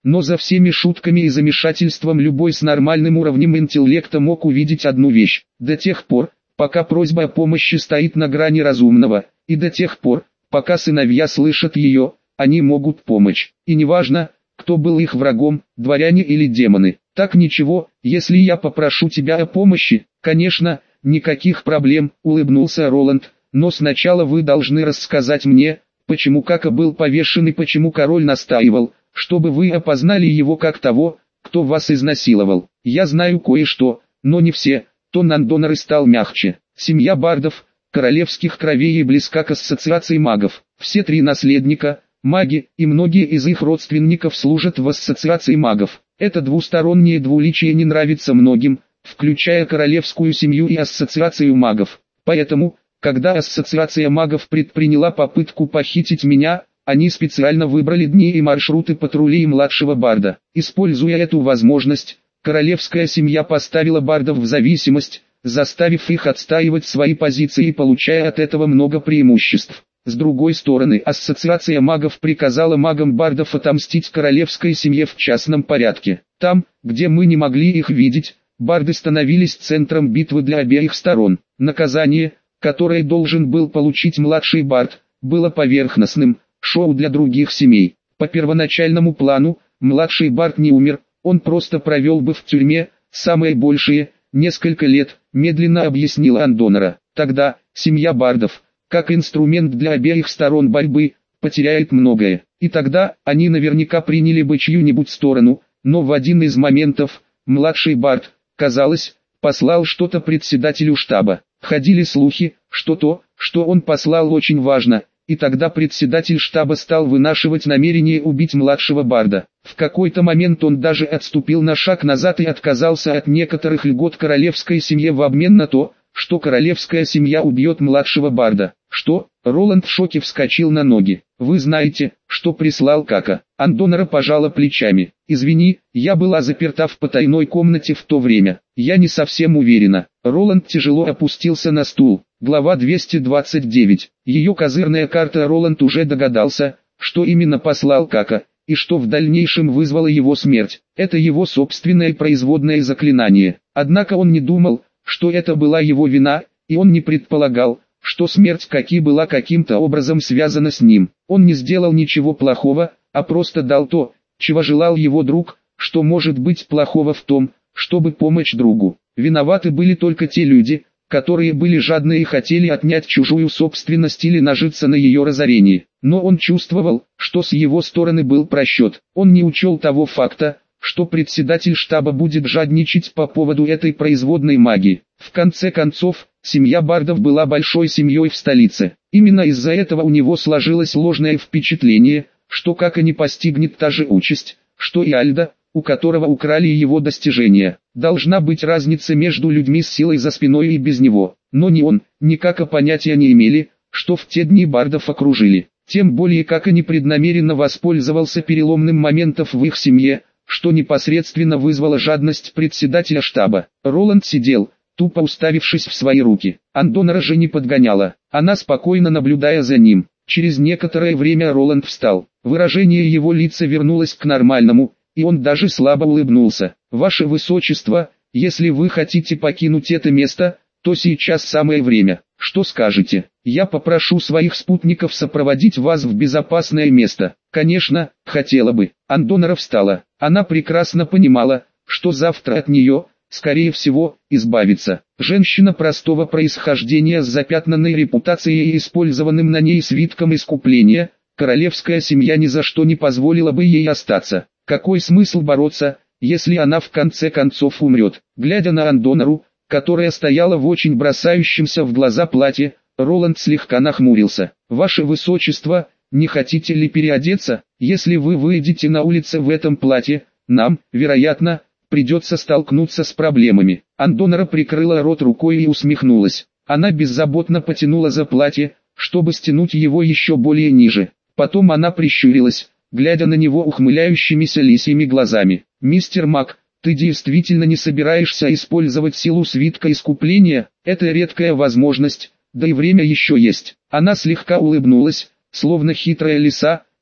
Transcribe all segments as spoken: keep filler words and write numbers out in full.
Но за всеми шутками и замешательством любой с нормальным уровнем интеллекта мог увидеть одну вещь. До тех пор, пока просьба о помощи стоит на грани разумного, и до тех пор, пока сыновья слышат ее, они могут помочь. И неважно, кто был их врагом, дворяне или демоны. Так ничего, если я попрошу тебя о помощи, конечно, никаких проблем, улыбнулся Роланд, но сначала вы должны рассказать мне, почему Кака был повешен и почему король настаивал, чтобы вы опознали его как того, кто вас изнасиловал. Я знаю кое-что, но не все. Тон Андонера стал мягче. Семья бардов, королевских кровей и близка к ассоциации магов. Все три наследника, маги, и многие из их родственников служат в ассоциации магов. Это двустороннее двуличие не нравится многим, включая королевскую семью и ассоциацию магов. Поэтому, когда ассоциация магов предприняла попытку похитить меня, они специально выбрали дни и маршруты патрулей младшего барда. Используя эту возможность, королевская семья поставила бардов в зависимость, заставив их отстаивать свои позиции и получая от этого много преимуществ. С другой стороны, ассоциация магов приказала магам бардов отомстить королевской семье в частном порядке. Там, где мы не могли их видеть, барды становились центром битвы для обеих сторон. Наказание, которое должен был получить младший бард, было поверхностным, шоу для других семей. По первоначальному плану, младший бард не умер, он просто провел бы в тюрьме, самое большее, несколько лет, медленно объяснила Андонера. Тогда, семья бардов, как инструмент для обеих сторон борьбы, потеряет многое. И тогда, они наверняка приняли бы чью-нибудь сторону, но в один из моментов, младший бард, казалось, послал что-то председателю штаба. Ходили слухи, что то, что он послал, очень важно, и тогда председатель штаба стал вынашивать намерение убить младшего барда. В какой-то момент он даже отступил на шаг назад и отказался от некоторых льгот королевской семье в обмен на то, что королевская семья убьет младшего барда. Что? Роланд в шоке вскочил на ноги. Вы знаете, что прислал Кака? Андонера пожала плечами. Извини, я была заперта в потайной комнате в то время. Я не совсем уверена. Роланд тяжело опустился на стул. Глава двести двадцать девять. Ее козырная карта. Роланд уже догадался, что именно послал Кака, и что в дальнейшем вызвало его смерть. Это его собственное производное заклинание. Однако он не думал, что это была его вина, и он не предполагал, что смерть Каки была каким-то образом связана с ним. Он не сделал ничего плохого, а просто дал то, чего желал его друг. Что может быть плохого в том, чтобы помочь другу? Виноваты были только те люди, которые были жадны и хотели отнять чужую собственность или нажиться на ее разорении. Но он чувствовал, что с его стороны был просчет. Он не учел того факта, что председатель штаба будет жадничать по поводу этой производной магии. В конце концов, семья бардов была большой семьей в столице. Именно из-за этого у него сложилось ложное впечатление, что как и не постигнет та же участь, что и Альда, у которого украли его достижения. Должна быть разница между людьми с силой за спиной и без него. Но ни он, ни Кака понятия не имели, что в те дни бардов окружили. Тем более Кака непреднамеренно воспользовался переломным моментом в их семье, что непосредственно вызвало жадность председателя штаба. Роланд сидел, тупо уставившись в свои руки. Андонера же не подгоняла, она спокойно наблюдая за ним. Через некоторое время Роланд встал. Выражение его лица вернулось к нормальному, и он даже слабо улыбнулся. «Ваше Высочество, если вы хотите покинуть это место, то сейчас самое время. Что скажете? Я попрошу своих спутников сопроводить вас в безопасное место». «Конечно, хотела бы». Андонера встала. Она прекрасно понимала, что завтра от нее, скорее всего, избавиться. Женщина простого происхождения с запятнанной репутацией и использованным на ней свитком искупления, королевская семья ни за что не позволила бы ей остаться. Какой смысл бороться, если она в конце концов умрет? Глядя на Андонеру, которая стояла в очень бросающемся в глаза платье, Роланд слегка нахмурился. «Ваше Высочество, не хотите ли переодеться? Если вы выйдете на улицу в этом платье, нам, вероятно, придется столкнуться с проблемами». Андонера прикрыла рот рукой и усмехнулась. Она беззаботно потянула за платье, чтобы стянуть его еще более ниже. Потом она прищурилась, глядя на него ухмыляющимися лисьими глазами. «Мистер Мак, ты действительно не собираешься использовать силу свитка искупления? Это редкая возможность, да и время еще есть». Она слегка улыбнулась, словно хитрая лиса,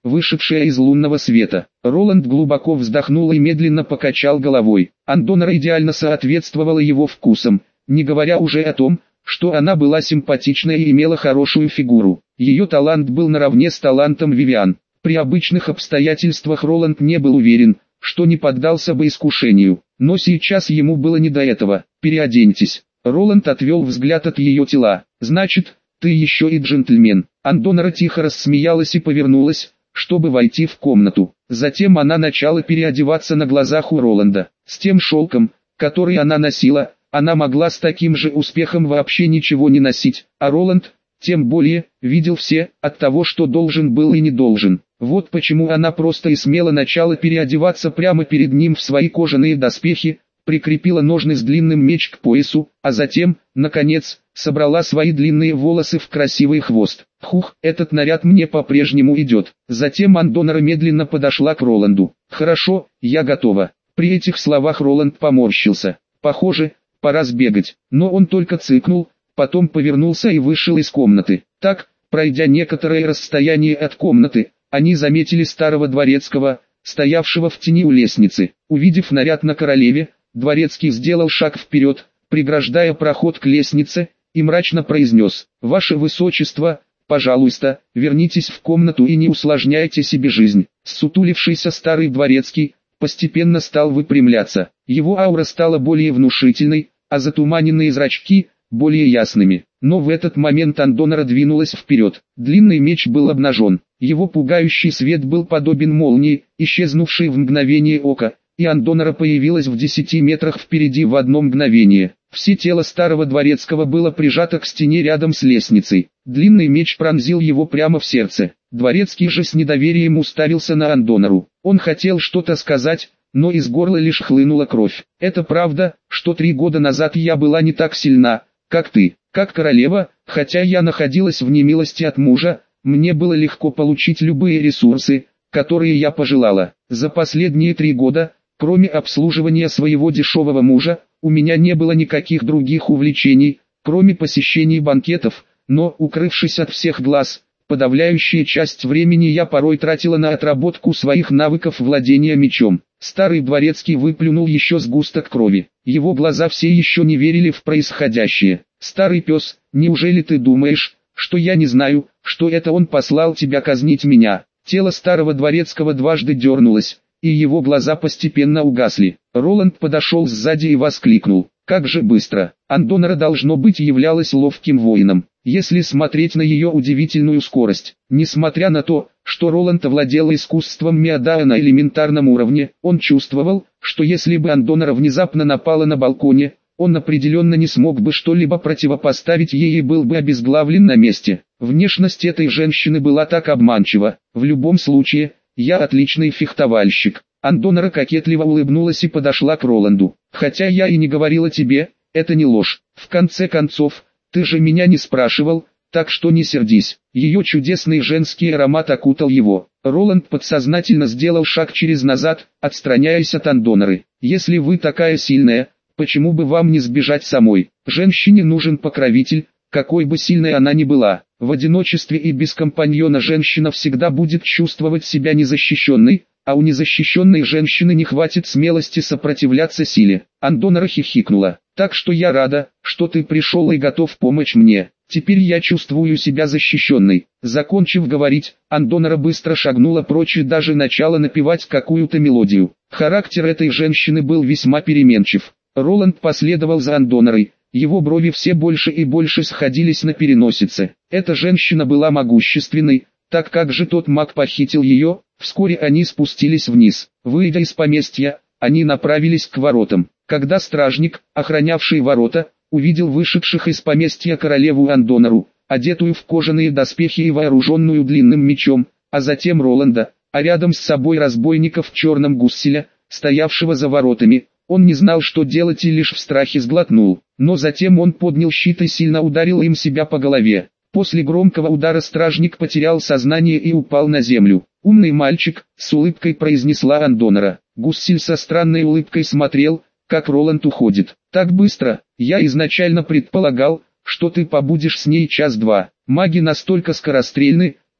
вышедшая из лунного света. Роланд глубоко вздохнул и медленно покачал головой. Андонра идеально соответствовала его вкусам, не говоря уже о том, что она была симпатичная и имела хорошую фигуру. Ее талант был наравне с талантом Вивиан. При обычных обстоятельствах Роланд не был уверен, что не поддался бы искушению, но сейчас ему было не до этого. «Переоденьтесь». Роланд отвел взгляд от ее тела. «Значит, ты еще и джентльмен». Андонра тихо рассмеялась и повернулась, чтобы войти в комнату. Затем она начала переодеваться на глазах у Роланда. С тем шелком, который она носила, она могла с таким же успехом вообще ничего не носить, а Роланд, тем более, видел все, от того, что должен был и не должен. Вот почему она просто и смело начала переодеваться прямо перед ним в свои кожаные доспехи, прикрепила ножны с длинным меч к поясу, а затем, наконец, собрала свои длинные волосы в красивый хвост. «Хух, этот наряд мне по-прежнему идет». Затем Андонра медленно подошла к Роланду. «Хорошо, я готова». При этих словах Роланд поморщился. Похоже, пора сбегать, но он только цыкнул, потом повернулся и вышел из комнаты. Так, пройдя некоторое расстояние от комнаты, они заметили старого дворецкого, стоявшего в тени у лестницы. Увидев наряд на королеве, дворецкий сделал шаг вперед, преграждая проход к лестнице, и мрачно произнес: «Ваше Высочество, пожалуйста, вернитесь в комнату и не усложняйте себе жизнь». Ссутулившийся старый дворецкий постепенно стал выпрямляться. Его аура стала более внушительной, а затуманенные зрачки – более ясными. Но в этот момент Андонра двинулась вперед. Длинный меч был обнажен. Его пугающий свет был подобен молнии, исчезнувшей в мгновение ока, и Андонра появилась в десяти метрах впереди в одно мгновение. Все тело старого дворецкого было прижато к стене рядом с лестницей. Длинный меч пронзил его прямо в сердце. Дворецкий же с недоверием уставился на Андонру. Он хотел что-то сказать, но из горла лишь хлынула кровь. «Это правда, что три года назад я была не так сильна, как ты, как королева, хотя я находилась в немилости от мужа, мне было легко получить любые ресурсы, которые я пожелала. За последние три года, кроме обслуживания своего дешевого мужа, у меня не было никаких других увлечений, кроме посещений банкетов, но, укрывшись от всех глаз, подавляющая часть времени я порой тратила на отработку своих навыков владения мечом». Старый дворецкий выплюнул еще сгусток крови. Его глаза все еще не верили в происходящее. «Старый пес, неужели ты думаешь, что я не знаю, что это он послал тебя казнить меня?» Тело старого дворецкого дважды дернулось, и его глаза постепенно угасли. Роланд подошел сзади и воскликнул: «Как же быстро!» Андонра, должно быть, являлась ловким воином, если смотреть на ее удивительную скорость. Несмотря на то, что Роланд овладел искусством Миадаа на элементарном уровне, он чувствовал, что если бы Андонра внезапно напала на балконе, он определенно не смог бы что-либо противопоставить ей и был бы обезглавлен на месте. Внешность этой женщины была так обманчива. «В любом случае, я отличный фехтовальщик». Андонра кокетливо улыбнулась и подошла к Роланду. «Хотя я и не говорила тебе, это не ложь. В конце концов, ты же меня не спрашивал, так что не сердись». Ее чудесный женский аромат окутал его. Роланд подсознательно сделал шаг через назад, отстраняясь от Андонры. «Если вы такая сильная, почему бы вам не сбежать самой? Женщине нужен покровитель, какой бы сильной она ни была. В одиночестве и без компаньона женщина всегда будет чувствовать себя незащищенной, а у незащищенной женщины не хватит смелости сопротивляться силе». Андонра хихикнула. «Так что я рада, что ты пришел и готов помочь мне. Теперь я чувствую себя защищенной». Закончив говорить, Андонра быстро шагнула прочь и даже начала напевать какую-то мелодию. Характер этой женщины был весьма переменчив. Роланд последовал за Андонрой. Его брови все больше и больше сходились на переносице. Эта женщина была могущественной, так как же тот маг похитил ее. Вскоре они спустились вниз. Выйдя из поместья, они направились к воротам. Когда стражник, охранявший ворота, увидел вышедших из поместья королеву Андонру, одетую в кожаные доспехи и вооруженную длинным мечом, а затем Роланда, а рядом с собой разбойника в черном гусселя, стоявшего за воротами, он не знал, что делать, и лишь в страхе сглотнул. Но затем он поднял щит и сильно ударил им себя по голове. После громкого удара стражник потерял сознание и упал на землю. «Умный мальчик», — с улыбкой произнесла Андонра. Гуссель со странной улыбкой смотрел, как Роланд уходит. «Так быстро, я изначально предполагал, что ты побудешь с ней час-два. Маги настолько скорострельны,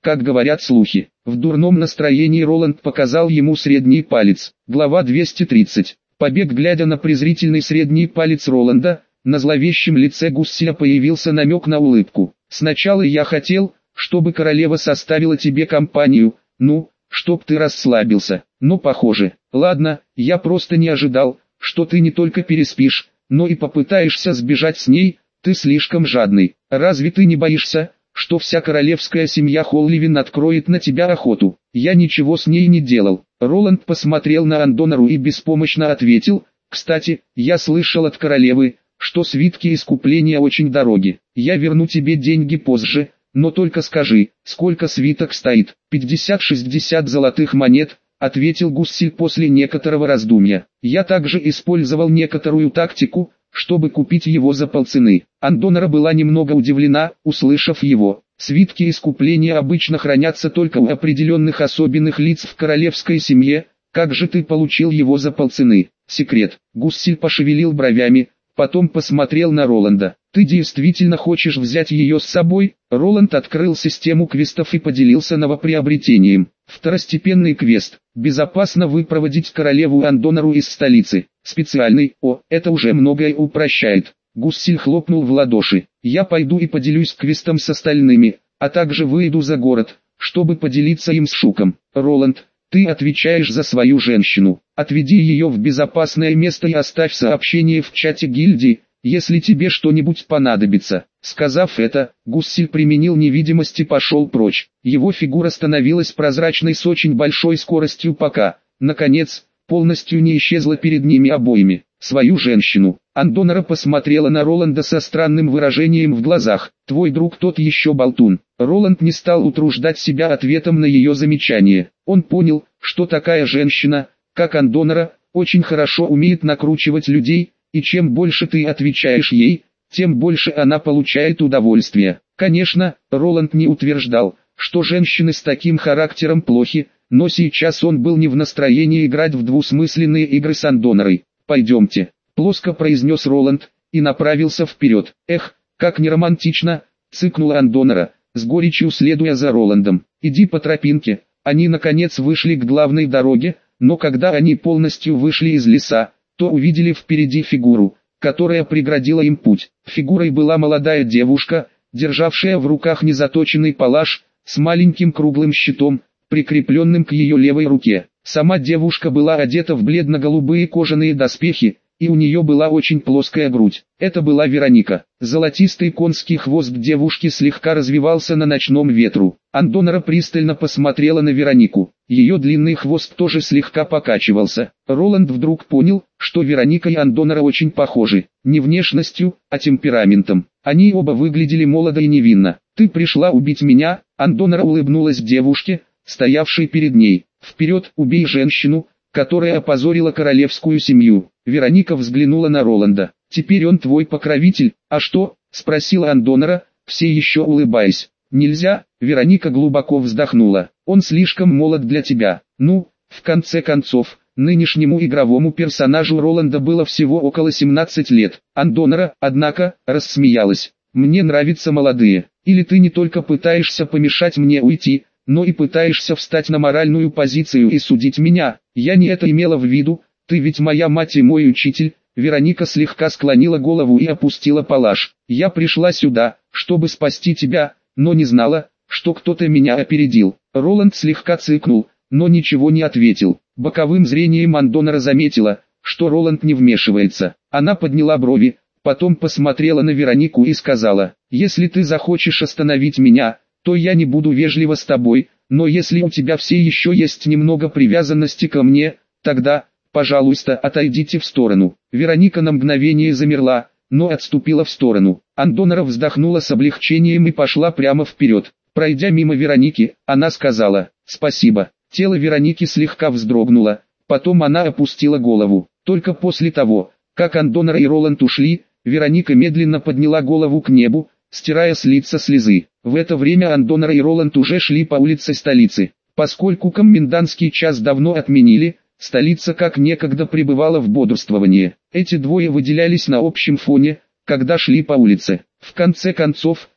как говорят слухи. В дурном настроении Роланд показал ему средний палец. Глава двести тридцать. Побег. Глядя на презрительный средний палец Роланда, на зловещем лице Гусселя появился намек на улыбку. «Сначала я хотел, чтобы королева составила тебе компанию, ну, чтоб ты расслабился, но похоже. Ладно, я просто не ожидал, что ты не только переспишь, но и попытаешься сбежать с ней, ты слишком жадный. Разве ты не боишься, что вся королевская семья Холливин откроет на тебя охоту? Я ничего с ней не делал». Роланд посмотрел на Андонару и беспомощно ответил: «Кстати, я слышал от королевы, что свитки искупления очень дороги. Я верну тебе деньги позже, но только скажи, сколько свиток стоит?» «пятьдесят-шестьдесят золотых монет», — ответил Гуссель после некоторого раздумья. «Я также использовал некоторую тактику, чтобы купить его за полцены». Андонара была немного удивлена, услышав его. «Свитки искупления обычно хранятся только у определенных особенных лиц в королевской семье. Как же ты получил его за полцены?» «Секрет». Гуссель пошевелил бровями, потом посмотрел на Роланда. «Ты действительно хочешь взять ее с собой?» Роланд открыл систему квестов и поделился новоприобретением. Второстепенный квест. Безопасно выпроводить королеву Андонару из столицы. Специальный. О, это уже многое упрощает. Гуссель хлопнул в ладоши. «Я пойду и поделюсь квестом с остальными, а также выйду за город, чтобы поделиться им с Шуком. Роланд, ты отвечаешь за свою женщину. Отведи ее в безопасное место и оставь сообщение в чате гильдии, если тебе что-нибудь понадобится». Сказав это, Гуссель применил невидимость и пошел прочь. Его фигура становилась прозрачной с очень большой скоростью, пока, наконец, полностью не исчезла перед ними обоими. «Свою женщину». Андонара посмотрела на Роланда со странным выражением в глазах. «Твой друг тот еще болтун». Роланд не стал утруждать себя ответом на ее замечание. Он понял, что такая женщина, как Андонара, очень хорошо умеет накручивать людей, и чем больше ты отвечаешь ей, тем больше она получает удовольствие. Конечно, Роланд не утверждал, что женщины с таким характером плохи, но сейчас он был не в настроении играть в двусмысленные игры с Андонарой. «Пойдемте», — плоско произнес Роланд, и направился вперед. «Эх, как неромантично», — цыкнула Андонара, с горечью следуя за Роландом. «Иди по тропинке». Они наконец вышли к главной дороге, но когда они полностью вышли из леса, то увидели впереди фигуру, которая преградила им путь. Фигурой была молодая девушка, державшая в руках незаточенный палаш, с маленьким круглым щитом, прикрепленным к ее левой руке. Сама девушка была одета в бледно-голубые кожаные доспехи, и у нее была очень плоская грудь. Это была Вероника. Золотистый конский хвост девушки слегка развивался на ночном ветру. Андонара пристально посмотрела на Веронику. Ее длинный хвост тоже слегка покачивался. Роланд вдруг понял, что Вероника и Андонара очень похожи. Не внешностью, а темпераментом. Они оба выглядели молодо и невинно. «Ты пришла убить меня?» Андонара улыбнулась девушке, стоявшей перед ней. «Вперед, убей женщину, которая опозорила королевскую семью». Вероника взглянула на Роланда. «Теперь он твой покровитель, а что?» — спросила Андонара, все еще улыбаясь. «Нельзя», — Вероника глубоко вздохнула. «Он слишком молод для тебя». Ну, в конце концов, нынешнему игровому персонажу Роланда было всего около семнадцати лет. Андонара, однако, рассмеялась. «Мне нравятся молодые. Или ты не только пытаешься помешать мне уйти, но и пытаешься встать на моральную позицию и судить меня. Я не это имела в виду, ты ведь моя мать и мой учитель». Вероника слегка склонила голову и опустила палаш. «Я пришла сюда, чтобы спасти тебя, но не знала, что кто-то меня опередил». Роланд слегка цыкнул, но ничего не ответил. Боковым зрением Андонара заметила, что Роланд не вмешивается. Она подняла брови, потом посмотрела на Веронику и сказала: «Если ты захочешь остановить меня, то я не буду вежлива с тобой, но если у тебя все еще есть немного привязанности ко мне, тогда, пожалуйста, отойдите в сторону». Вероника на мгновение замерла, но отступила в сторону. Андонара вздохнула с облегчением и пошла прямо вперед. Пройдя мимо Вероники, она сказала: «Спасибо». Тело Вероники слегка вздрогнуло, потом она опустила голову. Только после того, как Андонара и Роланд ушли, Вероника медленно подняла голову к небу, стирая с лица слезы. В это время Андонара и Роланд уже шли по улице столицы. Поскольку комендантский час давно отменили, столица как некогда пребывала в бодрствовании. Эти двое выделялись на общем фоне, когда шли по улице. В конце концов,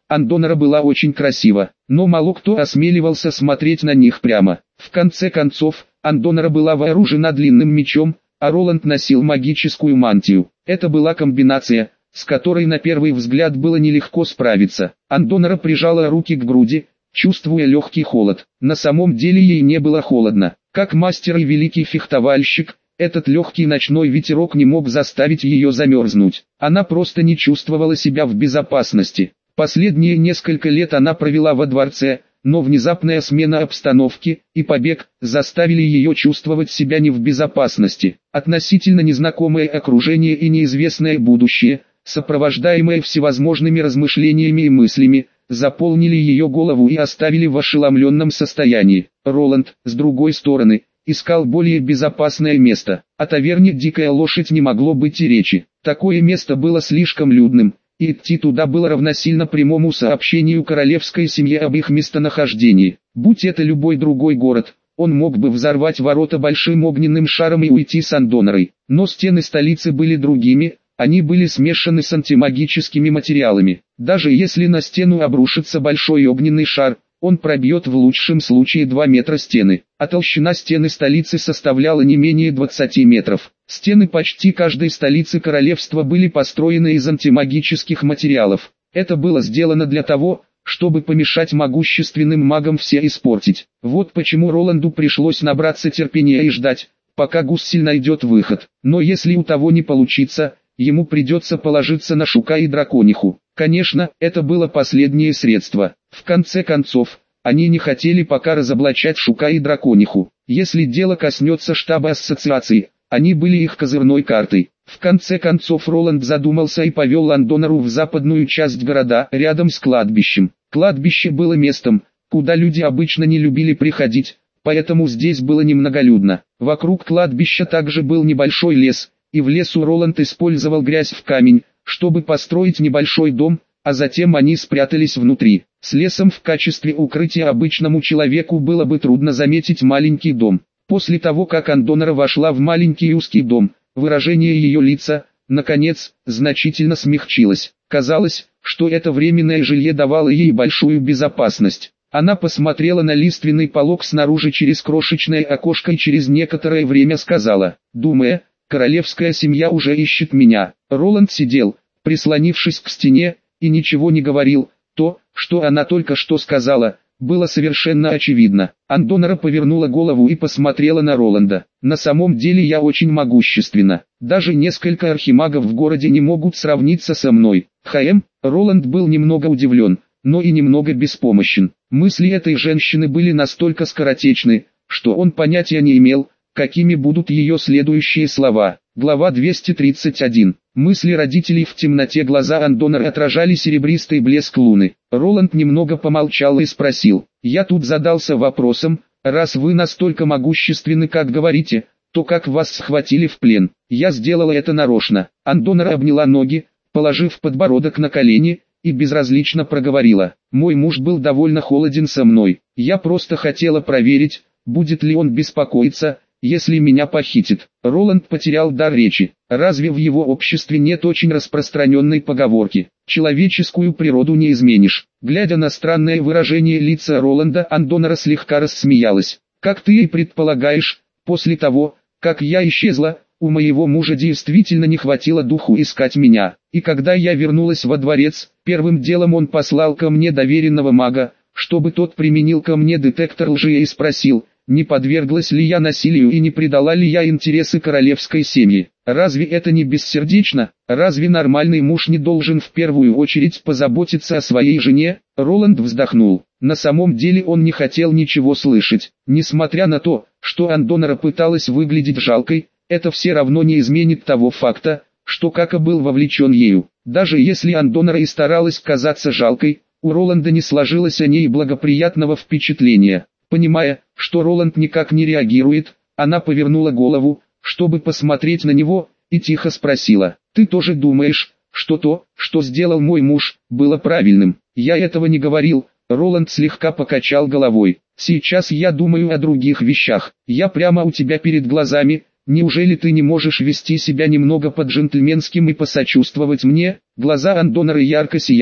Андонра была очень красива, но мало кто осмеливался смотреть на них прямо. В конце концов, Андонра была вооружена длинным мечом, а Роланд носил магическую мантию. Это была комбинация, с которой на первый взгляд было нелегко справиться. Андонра прижала руки к груди, чувствуя легкий холод. На самом деле ей не было холодно. Как мастер и великий фехтовальщик, этот легкий ночной ветерок не мог заставить ее замерзнуть. Она просто не чувствовала себя в безопасности. Последние несколько лет она провела во дворце, но внезапная смена обстановки и побег заставили ее чувствовать себя не в безопасности. Относительно незнакомое окружение и неизвестное будущее, сопровождаемые всевозможными размышлениями и мыслями, заполнили ее голову и оставили в ошеломленном состоянии. Роланд, с другой стороны, искал более безопасное место. О таверне «Дикая лошадь» не могло быть и речи. Такое место было слишком людным, и идти туда было равносильно прямому сообщению королевской семье об их местонахождении. Будь это любой другой город, он мог бы взорвать ворота большим огненным шаром и уйти с Андонрой. Но стены столицы были другими, они были смешаны с антимагическими материалами. Даже если на стену обрушится большой огненный шар, он пробьет в лучшем случае два метра стены, а толщина стены столицы составляла не менее двадцати метров. Стены почти каждой столицы королевства были построены из антимагических материалов. Это было сделано для того, чтобы помешать могущественным магам все испортить. Вот почему Роланду пришлось набраться терпения и ждать, пока Гуссель найдет выход. Но если у того не получится, ему придется положиться на Шука и Дракониху. Конечно, это было последнее средство. В конце концов, они не хотели пока разоблачать Шука и Дракониху. Если дело коснется штаба ассоциации, они были их козырной картой. В конце концов Роланд задумался и повел Андонру в западную часть города, рядом с кладбищем. Кладбище было местом, куда люди обычно не любили приходить, поэтому здесь было немноголюдно. Вокруг кладбища также был небольшой лес, и в лесу Роланд использовал грязь в камень, чтобы построить небольшой дом, а затем они спрятались внутри. С лесом в качестве укрытия обычному человеку было бы трудно заметить маленький дом. После того, как Андонра вошла в маленький узкий дом, выражение ее лица, наконец, значительно смягчилось. Казалось, что это временное жилье давало ей большую безопасность. Она посмотрела на лиственный полог снаружи через крошечное окошко и через некоторое время сказала, думая, королевская семья уже ищет меня. Роланд сидел, прислонившись к стене, и ничего не говорил. То, что она только что сказала, было совершенно очевидно. Андонра повернула голову и посмотрела на Роланда. На самом деле я очень могущественна. Даже несколько архимагов в городе не могут сравниться со мной. Хм, Роланд был немного удивлен, но и немного беспомощен. Мысли этой женщины были настолько скоротечны, что он понятия не имел, какими будут ее следующие слова. Глава двести тридцать один. Мысли родителей в темноте. Глаза Андонры отражали серебристый блеск луны. Роланд немного помолчал и спросил. Я тут задался вопросом, раз вы настолько могущественны, как говорите, то как вас схватили в плен? Я сделала это нарочно. Андонра обняла ноги, положив подбородок на колени, и безразлично проговорила. Мой муж был довольно холоден со мной. Я просто хотела проверить, будет ли он беспокоиться, если меня похитит. Роланд потерял дар речи. Разве в его обществе нет очень распространенной поговорки? Человеческую природу не изменишь. Глядя на странное выражение лица Роланда, Андонра слегка рассмеялась. Как ты и предполагаешь, после того, как я исчезла, у моего мужа действительно не хватило духу искать меня. И когда я вернулась во дворец, первым делом он послал ко мне доверенного мага, чтобы тот применил ко мне детектор лжи и спросил, не подверглась ли я насилию и не предала ли я интересы королевской семьи. Разве это не бессердечно? Разве нормальный муж не должен в первую очередь позаботиться о своей жене? Роланд вздохнул. На самом деле он не хотел ничего слышать. Несмотря на то, что Андонра пыталась выглядеть жалкой, это все равно не изменит того факта, что Кака был вовлечен ею. Даже если Андонра и старалась казаться жалкой, у Роланда не сложилось о ней благоприятного впечатления. Понимая, что Роланд никак не реагирует, она повернула голову, чтобы посмотреть на него, и тихо спросила, «Ты тоже думаешь, что то, что сделал мой муж, было правильным?» «Я этого не говорил», Роланд слегка покачал головой. «Сейчас я думаю о других вещах. Я прямо у тебя перед глазами. Неужели ты не можешь вести себя немного по-джентльменским и посочувствовать мне?» Глаза Андонры ярко сияли.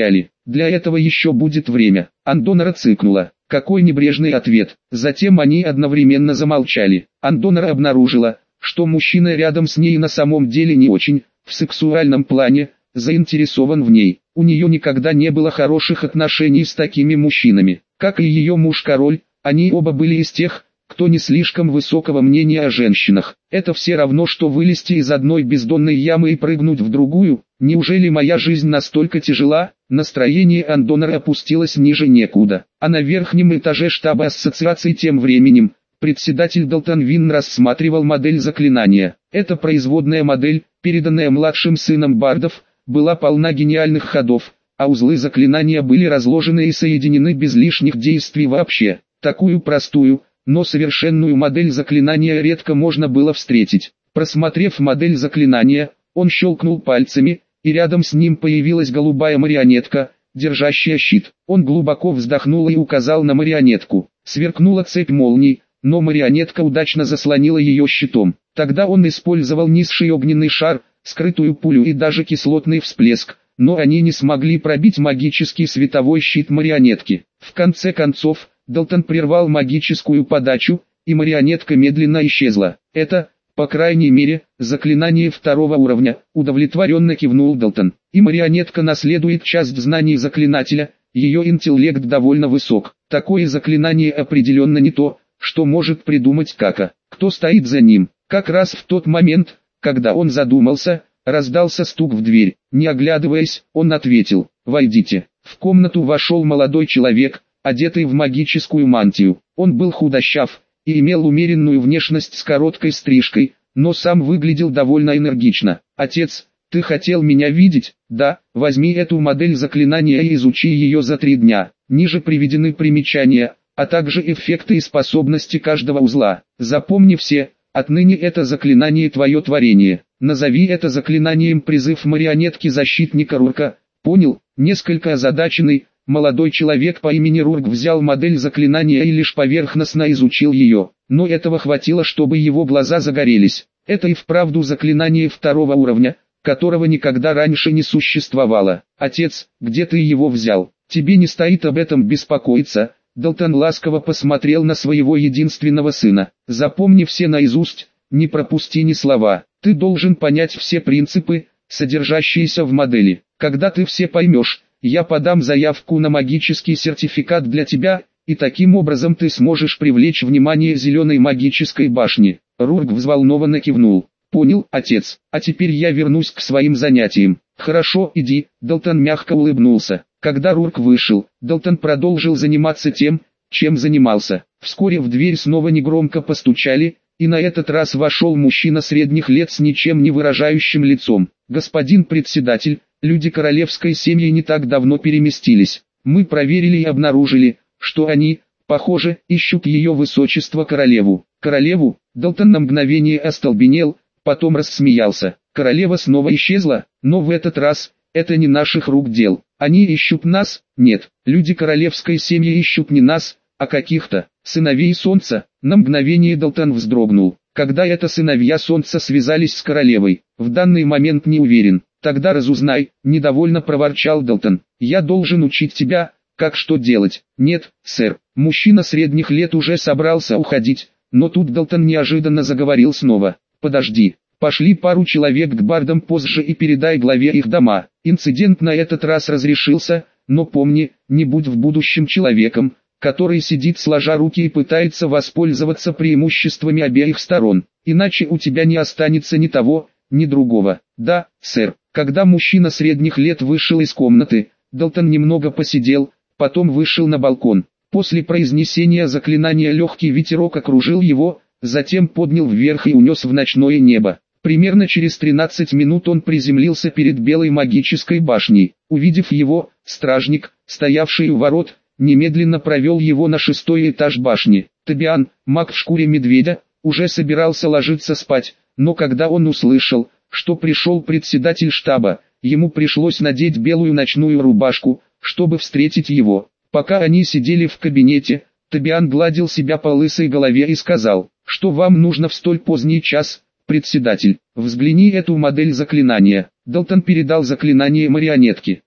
Для этого еще будет время. Андонора цыкнула. Какой небрежный ответ. Затем они одновременно замолчали. Андонора обнаружила, что мужчина рядом с ней на самом деле не очень, в сексуальном плане, заинтересован в ней. У нее никогда не было хороших отношений с такими мужчинами. Как и ее муж-король, они оба были из тех, кто не слишком высокого мнения о женщинах. Это все равно, что вылезти из одной бездонной ямы и прыгнуть в другую. Неужели моя жизнь настолько тяжела? Настроение Андонора опустилось ниже некуда. А на верхнем этаже штаба ассоциации тем временем, председатель Далтон Вин рассматривал модель заклинания. Эта производная модель, переданная младшим сыном бардов, была полна гениальных ходов, а узлы заклинания были разложены и соединены без лишних действий вообще. Такую простую, но совершенную модель заклинания редко можно было встретить. Просмотрев модель заклинания, он щелкнул пальцами, и рядом с ним появилась голубая марионетка, держащая щит. Он глубоко вздохнул и указал на марионетку. Сверкнула цепь молний, но марионетка удачно заслонила ее щитом. Тогда он использовал низший огненный шар, скрытую пулю и даже кислотный всплеск, но они не смогли пробить магический световой щит марионетки. В конце концов, Далтон прервал магическую подачу, и марионетка медленно исчезла. Это, по крайней мере, заклинание второго уровня, удовлетворенно кивнул Далтон. И марионетка наследует часть знаний заклинателя, ее интеллект довольно высок. Такое заклинание определенно не то, что может придумать Кака. Кто стоит за ним? Как раз в тот момент, когда он задумался, раздался стук в дверь. Не оглядываясь, он ответил: «Войдите». В комнату вошел молодой человек, одетый в магическую мантию. Он был худощав и имел умеренную внешность с короткой стрижкой, но сам выглядел довольно энергично. «Отец, ты хотел меня видеть?» «Да, возьми эту модель заклинания и изучи ее за три дня». Ниже приведены примечания, а также эффекты и способности каждого узла. Запомни все, отныне это заклинание твое творение. Назови это заклинанием призыв марионетки защитника Рурка. Понял? Несколько озадаченный, молодой человек по имени Рурк взял модель заклинания и лишь поверхностно изучил ее, но этого хватило, чтобы его глаза загорелись. Это и вправду заклинание второго уровня, которого никогда раньше не существовало. «Отец, где ты его взял? Тебе не стоит об этом беспокоиться». Далтон ласково посмотрел на своего единственного сына. «Запомни все наизусть, не пропусти ни слова. Ты должен понять все принципы, содержащиеся в модели. Когда ты все поймешь, я подам заявку на магический сертификат для тебя, и таким образом ты сможешь привлечь внимание Зеленой магической башни». Рурк взволнованно кивнул. «Понял, отец, а теперь я вернусь к своим занятиям». «Хорошо, иди», Далтон мягко улыбнулся. Когда Рурк вышел, Далтон продолжил заниматься тем, чем занимался. Вскоре в дверь снова негромко постучали, и на этот раз вошел мужчина средних лет с ничем не выражающим лицом. «Господин председатель, люди королевской семьи не так давно переместились. Мы проверили и обнаружили, что они, похоже, ищут ее высочество королеву». «Королеву?» Далтон на мгновение остолбенел, потом рассмеялся. «Королева снова исчезла, но в этот раз, это не наших рук дел. Они ищут нас?» «Нет, люди королевской семьи ищут не нас, а каких-то сыновей солнца». На мгновение Далтон вздрогнул. Когда это сыновья солнца связались с королевой? В данный момент не уверен. «Тогда разузнай», недовольно проворчал Далтон. «Я должен учить тебя, как что делать». «Нет, сэр». Мужчина средних лет уже собрался уходить, но тут Далтон неожиданно заговорил снова. «Подожди. Пошли пару человек к бардам позже и передай главе их дома». Инцидент на этот раз разрешился, но помни, не будь в будущем человеком, который сидит сложа руки и пытается воспользоваться преимуществами обеих сторон. Иначе у тебя не останется ни того, ни другого. «Да, сэр». Когда мужчина средних лет вышел из комнаты, Далтон немного посидел, потом вышел на балкон. После произнесения заклинания легкий ветерок окружил его, затем поднял вверх и унес в ночное небо. Примерно через тринадцать минут он приземлился перед белой магической башней. Увидев его, стражник, стоявший у ворот, немедленно провел его на шестой этаж башни. Тобиан, маг в шкуре медведя, уже собирался ложиться спать, но когда он услышал, что пришел председатель штаба, ему пришлось надеть белую ночную рубашку, чтобы встретить его. Пока они сидели в кабинете, Тобиан гладил себя по лысой голове и сказал: «Что вам нужно в столь поздний час, председатель? Взгляни эту модель заклинания». Далтон передал заклинание марионетке.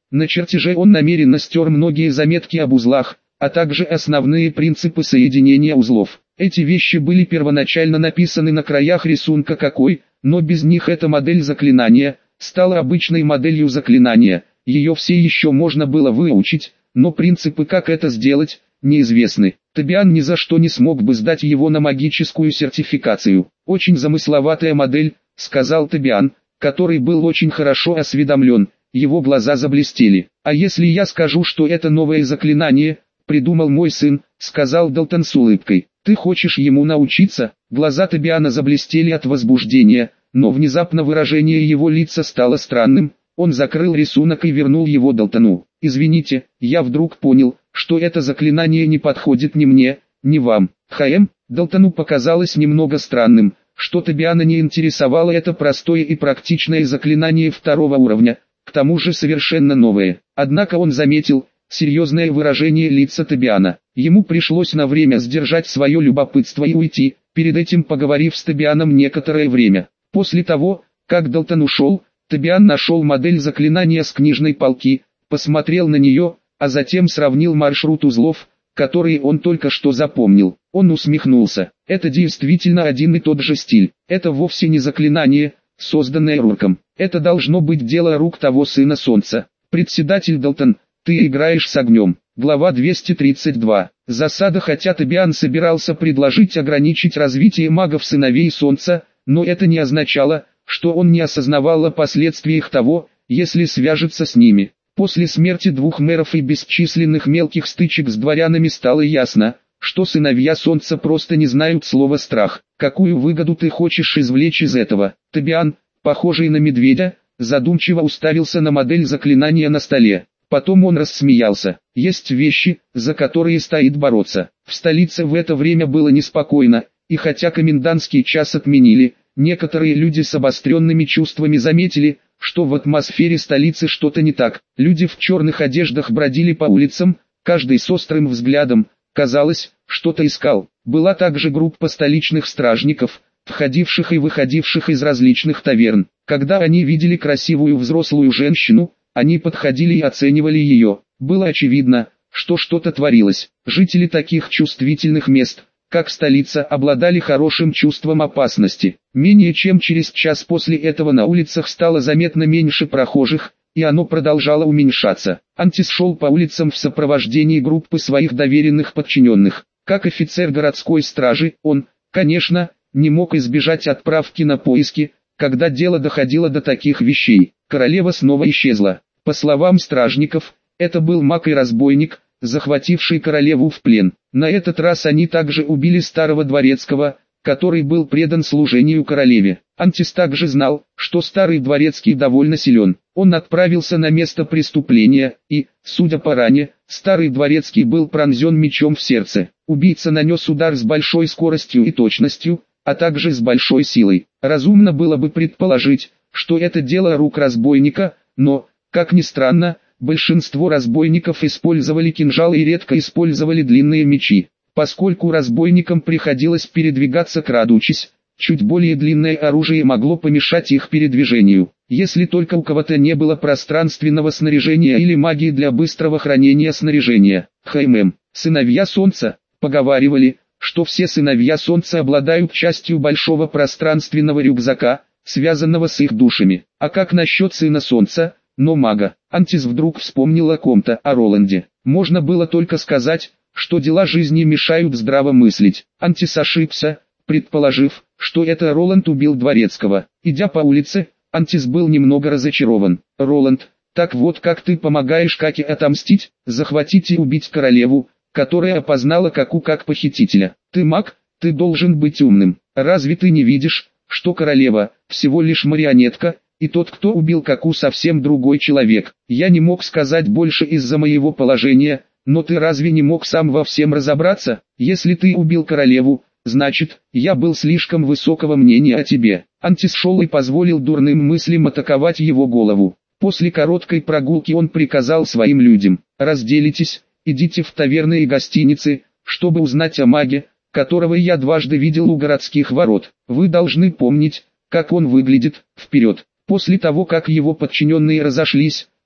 На чертеже он намеренно стер многие заметки об узлах, а также основные принципы соединения узлов. Эти вещи были первоначально написаны на краях рисунка какой, но без них эта модель заклинания стала обычной моделью заклинания. Ее все еще можно было выучить, но принципы, как это сделать, неизвестны. Тобиан ни за что не смог бы сдать его на магическую сертификацию. «Очень замысловатая модель», — сказал Тобиан, который был очень хорошо осведомлен. Его глаза заблестели. «А если я скажу, что это новое заклинание придумал мой сын», — сказал Далтон с улыбкой. «Ты хочешь ему научиться?» Глаза Тобиана заблестели от возбуждения, но внезапно выражение его лица стало странным. Он закрыл рисунок и вернул его Далтону. «Извините, я вдруг понял, что это заклинание не подходит ни мне, ни вам». «Хм», Далтону показалось немного странным, что Тобиана не интересовало это простое и практичное заклинание второго уровня, к тому же совершенно новое. Однако он заметил серьезное выражение лица Тобиана. Ему пришлось на время сдержать свое любопытство и уйти, перед этим поговорив с Тобианом некоторое время. После того, как Далтон ушел, Тобиан нашел модель заклинания с книжной полки, посмотрел на нее, а затем сравнил маршрут узлов, которые он только что запомнил. Он усмехнулся. Это действительно один и тот же стиль. Это вовсе не заклинание, созданное Рурком. Это должно быть дело рук того сына солнца. Председатель Далтон, ты играешь с огнем. Глава двести тридцать два. Засада. Хотя Тобиан собирался предложить ограничить развитие магов-сыновей солнца, но это не означало, что он не осознавал о последствиях того, если свяжется с ними. После смерти двух мэров и бесчисленных мелких стычек с дворянами стало ясно, что сыновья солнца просто не знают слова «страх». Какую выгоду ты хочешь извлечь из этого? Тобиан, похожий на медведя, задумчиво уставился на модель заклинания на столе. Потом он рассмеялся. Есть вещи, за которые стоит бороться. В столице в это время было неспокойно, и хотя комендантский час отменили, некоторые люди с обостренными чувствами заметили, что в атмосфере столицы что-то не так. Люди в черных одеждах бродили по улицам, каждый с острым взглядом, казалось, что-то искал. Была также группа столичных стражников, входивших и выходивших из различных таверн. Когда они видели красивую взрослую женщину, они подходили и оценивали ее. Было очевидно, что что-то творилось. Жители таких чувствительных мест, как столица, обладали хорошим чувством опасности. Менее чем через час после этого на улицах стало заметно меньше прохожих, и оно продолжало уменьшаться. Антис шел по улицам в сопровождении группы своих доверенных подчиненных. Как офицер городской стражи, он, конечно, не мог избежать отправки на поиски, когда дело доходило до таких вещей. Королева снова исчезла. По словам стражников, это был маг и разбойник, захвативший королеву в плен. На этот раз они также убили старого дворецкого, который был предан служению королеве. Антис также знал, что старый дворецкий довольно силен. Он отправился на место преступления, и, судя по ране, старый дворецкий был пронзен мечом в сердце. Убийца нанес удар с большой скоростью и точностью, а также с большой силой. Разумно было бы предположить, что это дело рук разбойника, но, как ни странно, большинство разбойников использовали кинжалы и редко использовали длинные мечи. Поскольку разбойникам приходилось передвигаться крадучись, чуть более длинное оружие могло помешать их передвижению. Если только у кого-то не было пространственного снаряжения или магии для быстрого хранения снаряжения. ХММ. Сыновья Солнца поговаривали, что все сыновья Солнца обладают частью большого пространственного рюкзака, связанного с их душами. А как насчет сына Солнца, но мага? Антис вдруг вспомнил о ком-то, о Роланде. Можно было только сказать, что дела жизни мешают здраво мыслить. Антис ошибся, предположив, что это Роланд убил дворецкого. Идя по улице, Антис был немного разочарован. «Роланд, так вот как ты помогаешь Каке отомстить, захватить и убить королеву, которая опознала Каку как похитителя. Ты маг, ты должен быть умным. Разве ты не видишь, что королева всего лишь марионетка, и тот, кто убил Каку, совсем другой человек? Я не мог сказать больше из-за моего положения, но ты разве не мог сам во всем разобраться? Если ты убил королеву, значит, я был слишком высокого мнения о тебе». Антис шел и позволил дурным мыслям атаковать его голову. После короткой прогулки он приказал своим людям: «Разделитесь, идите в таверны и гостиницы, чтобы узнать о маге, которого я дважды видел у городских ворот. Вы должны помнить, как он выглядит. Вперед!» После того, как его подчиненные разошлись,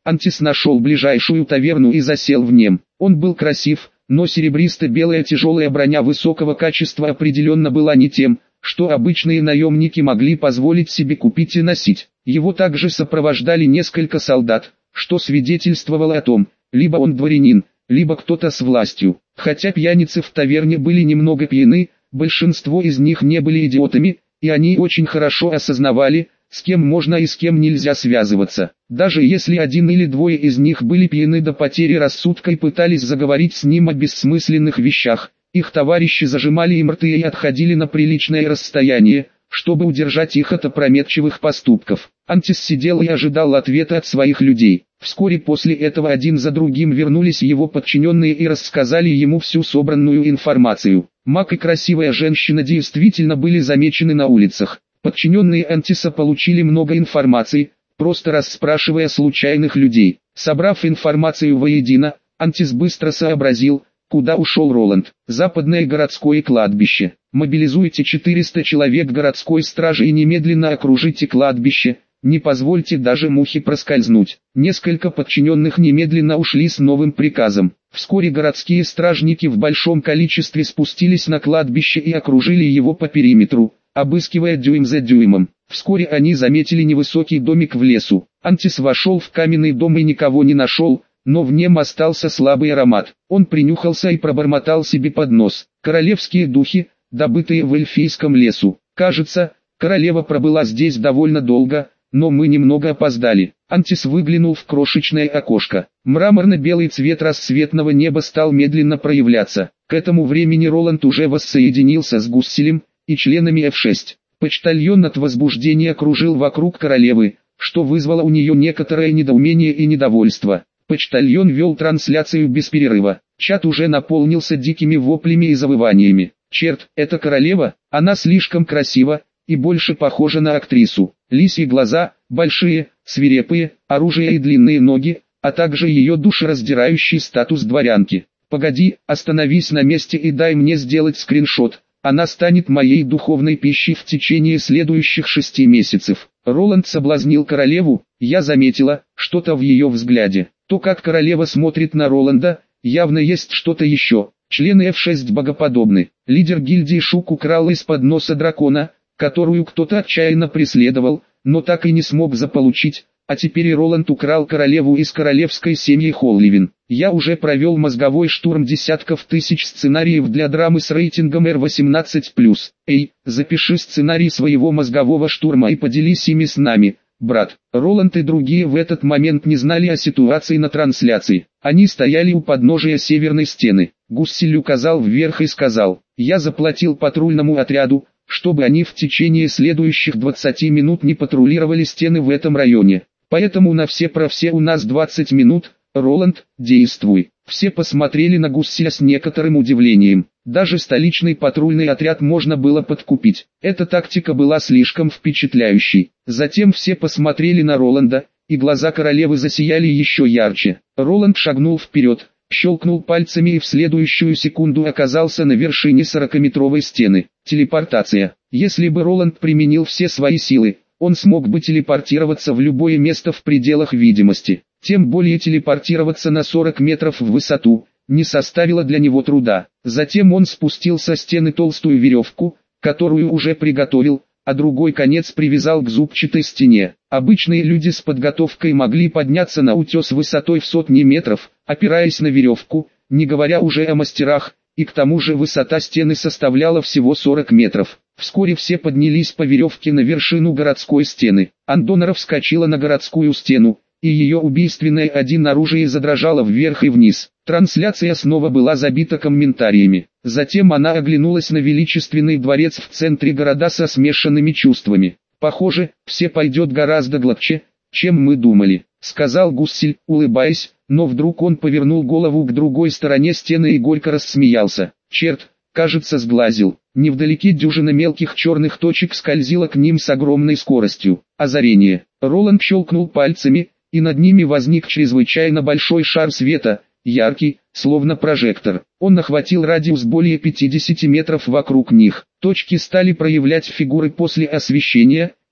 Антис нашел ближайшую таверну и засел в нем. Он был красив, но серебристо-белая тяжелая броня высокого качества определенно была не тем, что обычные наемники могли позволить себе купить и носить. Его также сопровождали несколько солдат, что свидетельствовало о том, либо он дворянин, либо кто-то с властью. Хотя пьяницы в таверне были немного пьяны, большинство из них не были идиотами, и они очень хорошо осознавали, с кем можно и с кем нельзя связываться. Даже если один или двое из них были пьяны до потери рассудка и пытались заговорить с ним о бессмысленных вещах, их товарищи зажимали им рты и отходили на приличное расстояние, чтобы удержать их от опрометчивых поступков. Антис сидел и ожидал ответа от своих людей. Вскоре после этого один за другим вернулись его подчиненные и рассказали ему всю собранную информацию. Маг и красивая женщина действительно были замечены на улицах. Подчиненные Антиса получили много информации, просто расспрашивая случайных людей. Собрав информацию воедино, Антис быстро сообразил, куда ушел Роланд. Западное городское кладбище. Мобилизуйте четыреста человек городской стражи и немедленно окружите кладбище. Не позвольте даже мухе проскользнуть. Несколько подчиненных немедленно ушли с новым приказом. Вскоре городские стражники в большом количестве спустились на кладбище и окружили его по периметру, обыскивая дюйм за дюймом. Вскоре они заметили невысокий домик в лесу. Антис вошел в каменный дом и никого не нашел, но в нем остался слабый аромат. Он принюхался и пробормотал себе под нос: королевские духи, добытые в эльфийском лесу. Кажется, королева пробыла здесь довольно долго, но мы немного опоздали. Антис выглянул в крошечное окошко. Мраморно-белый цвет рассветного неба стал медленно проявляться. К этому времени Роланд уже воссоединился с Гусселем и членами эф шесть. Почтальон от возбуждения кружил вокруг королевы, что вызвало у нее некоторое недоумение и недовольство. Почтальон вел трансляцию без перерыва. Чат уже наполнился дикими воплями и завываниями. Черт, это королева, она слишком красива и больше похожа на актрису. Лисьи глаза, большие, свирепые, оружие и длинные ноги, а также ее душераздирающий статус дворянки. Погоди, остановись на месте и дай мне сделать скриншот. Она станет моей духовной пищей в течение следующих шести месяцев. Роланд соблазнил королеву, я заметила, что-то в ее взгляде. То, как королева смотрит на Роланда, явно есть что-то еще. Члены эф шесть богоподобны. Лидер гильдии Шук украл из-под носа дракона, которую кто-то отчаянно преследовал, но так и не смог заполучить, а теперь и Роланд украл королеву из королевской семьи Холливин. Я уже провел мозговой штурм десятков тысяч сценариев для драмы с рейтингом эр восемнадцать плюс. Эй, запиши сценарий своего мозгового штурма и поделись ими с нами, брат. Роланд и другие в этот момент не знали о ситуации на трансляции. Они стояли у подножия северной стены. Гуссель указал вверх и сказал: я заплатил патрульному отряду, чтобы они в течение следующих двадцати минут не патрулировали стены в этом районе. Поэтому на все про все у нас двадцать минут. Роланд, действуй. Все посмотрели на Гусселя с некоторым удивлением. Даже столичный патрульный отряд можно было подкупить. Эта тактика была слишком впечатляющей. Затем все посмотрели на Роланда, и глаза королевы засияли еще ярче. Роланд шагнул вперед, щелкнул пальцами и в следующую секунду оказался на вершине сорокаметровой стены. Телепортация. Если бы Роланд применил все свои силы, он смог бы телепортироваться в любое место в пределах видимости. Тем более телепортироваться на сорок метров в высоту не составило для него труда. Затем он спустил со стены толстую веревку, которую уже приготовил, а другой конец привязал к зубчатой стене. Обычные люди с подготовкой могли подняться на утес высотой в сотни метров, опираясь на веревку, не говоря уже о мастерах, и к тому же высота стены составляла всего сорок метров. Вскоре все поднялись по веревке на вершину городской стены. Андонора вскочила на городскую стену, и ее убийственное один оружие задрожало вверх и вниз. Трансляция снова была забита комментариями. Затем она оглянулась на величественный дворец в центре города со смешанными чувствами. «Похоже, все пойдет гораздо гладче, чем мы думали», — сказал Гуссель, улыбаясь, но вдруг он повернул голову к другой стороне стены и горько рассмеялся. «Черт, кажется, сглазил». Невдалеке дюжина мелких черных точек скользила к ним с огромной скоростью. Озарение. Роланд щелкнул пальцами, и над ними возник чрезвычайно большой шар света, яркий, словно прожектор. Он охватил радиус более пятидесяти метров вокруг них. Точки стали проявлять фигуры после освещения,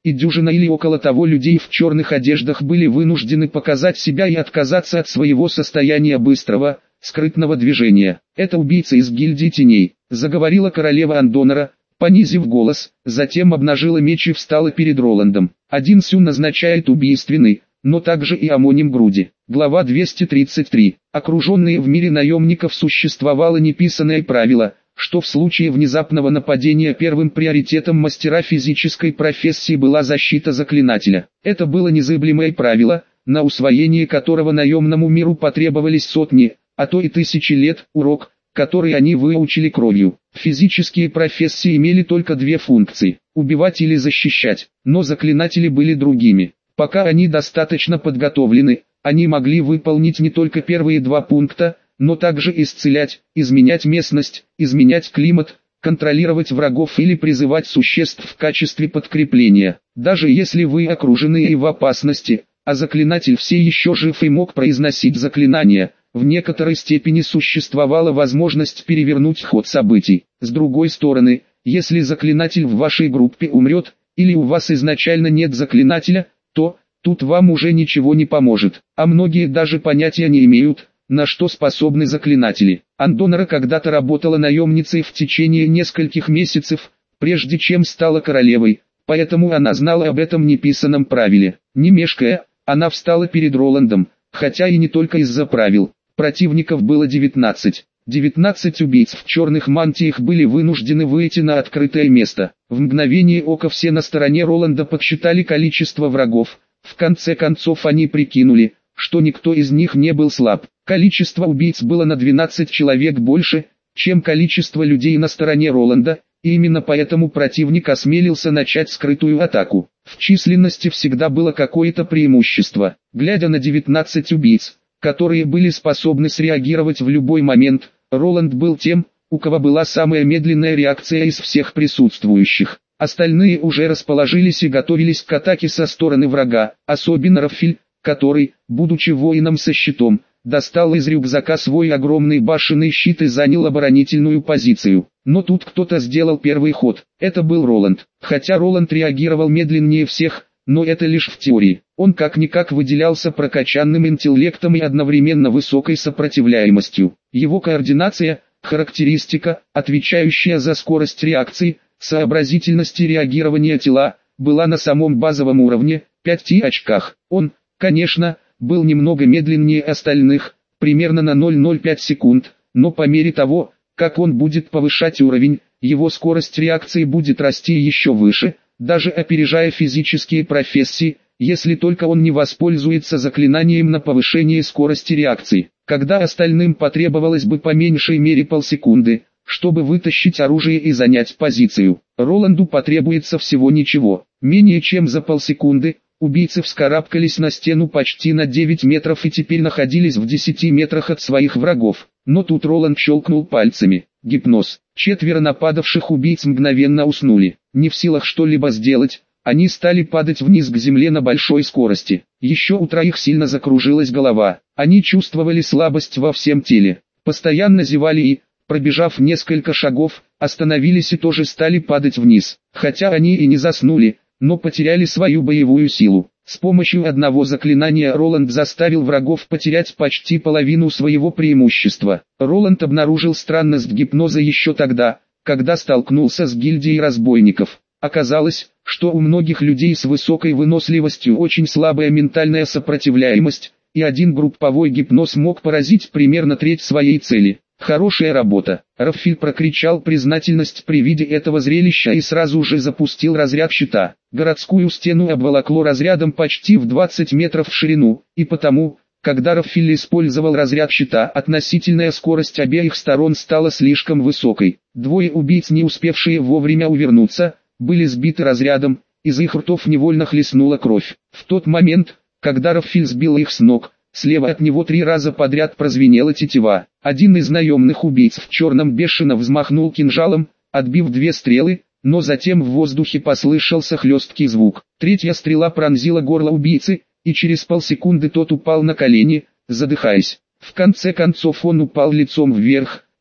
и дюжина или около того людей в черных одеждах были вынуждены показать себя и отказаться от своего состояния быстрого, скрытного движения. «Это убийца из гильдии теней», — заговорила королева Андонора, понизив голос, затем обнажила меч и встала перед Роландом. «Один Сю назначает убийственный, но также и амоним груди». Глава двести тридцать три. Окруженные в мире наемников существовало неписанное правило, что в случае внезапного нападения первым приоритетом мастера физической профессии была защита заклинателя. Это было незыблемое правило, на усвоение которого наемному миру потребовались сотни, а то и тысячи лет, урок, который они выучили кровью. Физические профессии имели только две функции – убивать или защищать, но заклинатели были другими. Пока они достаточно подготовлены, они могли выполнить не только первые два пункта, но также исцелять, изменять местность, изменять климат, контролировать врагов или призывать существ в качестве подкрепления. Даже если вы окружены и в опасности, а заклинатель все еще жив и мог произносить заклинания, в некоторой степени существовала возможность перевернуть ход событий. С другой стороны, если заклинатель в вашей группе умрет, или у вас изначально нет заклинателя, то тут вам уже ничего не поможет, а многие даже понятия не имеют, на что способны заклинатели. Андонора когда-то работала наемницей в течение нескольких месяцев, прежде чем стала королевой, поэтому она знала об этом неписанном правиле. Не мешкая, она встала перед Роландом, хотя и не только из-за правил. Противников было девятнадцать. девятнадцать убийц в черных мантиях были вынуждены выйти на открытое место. В мгновение ока все на стороне Роланда подсчитали количество врагов. В конце концов они прикинули, что никто из них не был слаб. Количество убийц было на двенадцать человек больше, чем количество людей на стороне Роланда, и именно поэтому противник осмелился начать скрытую атаку. В численности всегда было какое-то преимущество. Глядя на девятнадцать убийц, которые были способны среагировать в любой момент, Роланд был тем, у кого была самая медленная реакция из всех присутствующих. Остальные уже расположились и готовились к атаке со стороны врага, особенно Рафиль, который, будучи воином со щитом, достал из рюкзака свой огромный башенный щит и занял оборонительную позицию. Но тут кто-то сделал первый ход. Это был Роланд. Хотя Роланд реагировал медленнее всех, но это лишь в теории. Он как-никак выделялся прокачанным интеллектом и одновременно высокой сопротивляемостью. Его координация, характеристика, отвечающая за скорость реакции, сообразительность и реагирование тела, была на самом базовом уровне, пяти очках. Он, конечно, был немного медленнее остальных, примерно на ноль целых ноль пять секунд, но по мере того, как он будет повышать уровень, его скорость реакции будет расти еще выше, даже опережая физические профессии, если только он не воспользуется заклинанием на повышение скорости реакции. Когда остальным потребовалось бы по меньшей мере полсекунды, чтобы вытащить оружие и занять позицию, Роланду потребуется всего ничего. Менее чем за полсекунды, убийцы вскарабкались на стену почти на девять метров и теперь находились в десяти метрах от своих врагов. Но тут Роланд щелкнул пальцами. Гипноз. Четверо нападавших убийц мгновенно уснули. Не в силах что-либо сделать, они стали падать вниз к земле на большой скорости. Еще у троих сильно закружилась голова. Они чувствовали слабость во всем теле. Постоянно зевали и, пробежав несколько шагов, остановились и тоже стали падать вниз. Хотя они и не заснули, но потеряли свою боевую силу. С помощью одного заклинания Роланд заставил врагов потерять почти половину своего преимущества. Роланд обнаружил странность гипноза еще тогда, когда столкнулся с гильдией разбойников. Оказалось, что у многих людей с высокой выносливостью очень слабая ментальная сопротивляемость, и один групповой гипноз мог поразить примерно треть своей цели. «Хорошая работа!» Рафиль прокричал признательность при виде этого зрелища и сразу же запустил разряд щита. Городскую стену обволокло разрядом почти в двадцать метров в ширину, и потому, когда Рафиль использовал разряд щита, относительная скорость обеих сторон стала слишком высокой. Двое убийц, не успевшие вовремя увернуться, были сбиты разрядом, из их ртов невольно хлестнула кровь. В тот момент, когда Рафиль сбил их с ног, слева от него три раза подряд прозвенела тетива. Один из наемных убийц в черном бешено взмахнул кинжалом, отбив две стрелы, но затем в воздухе послышался хлесткий звук. Третья стрела пронзила горло убийцы, и через полсекунды тот упал на колени, задыхаясь. В конце концов он упал лицом вверх,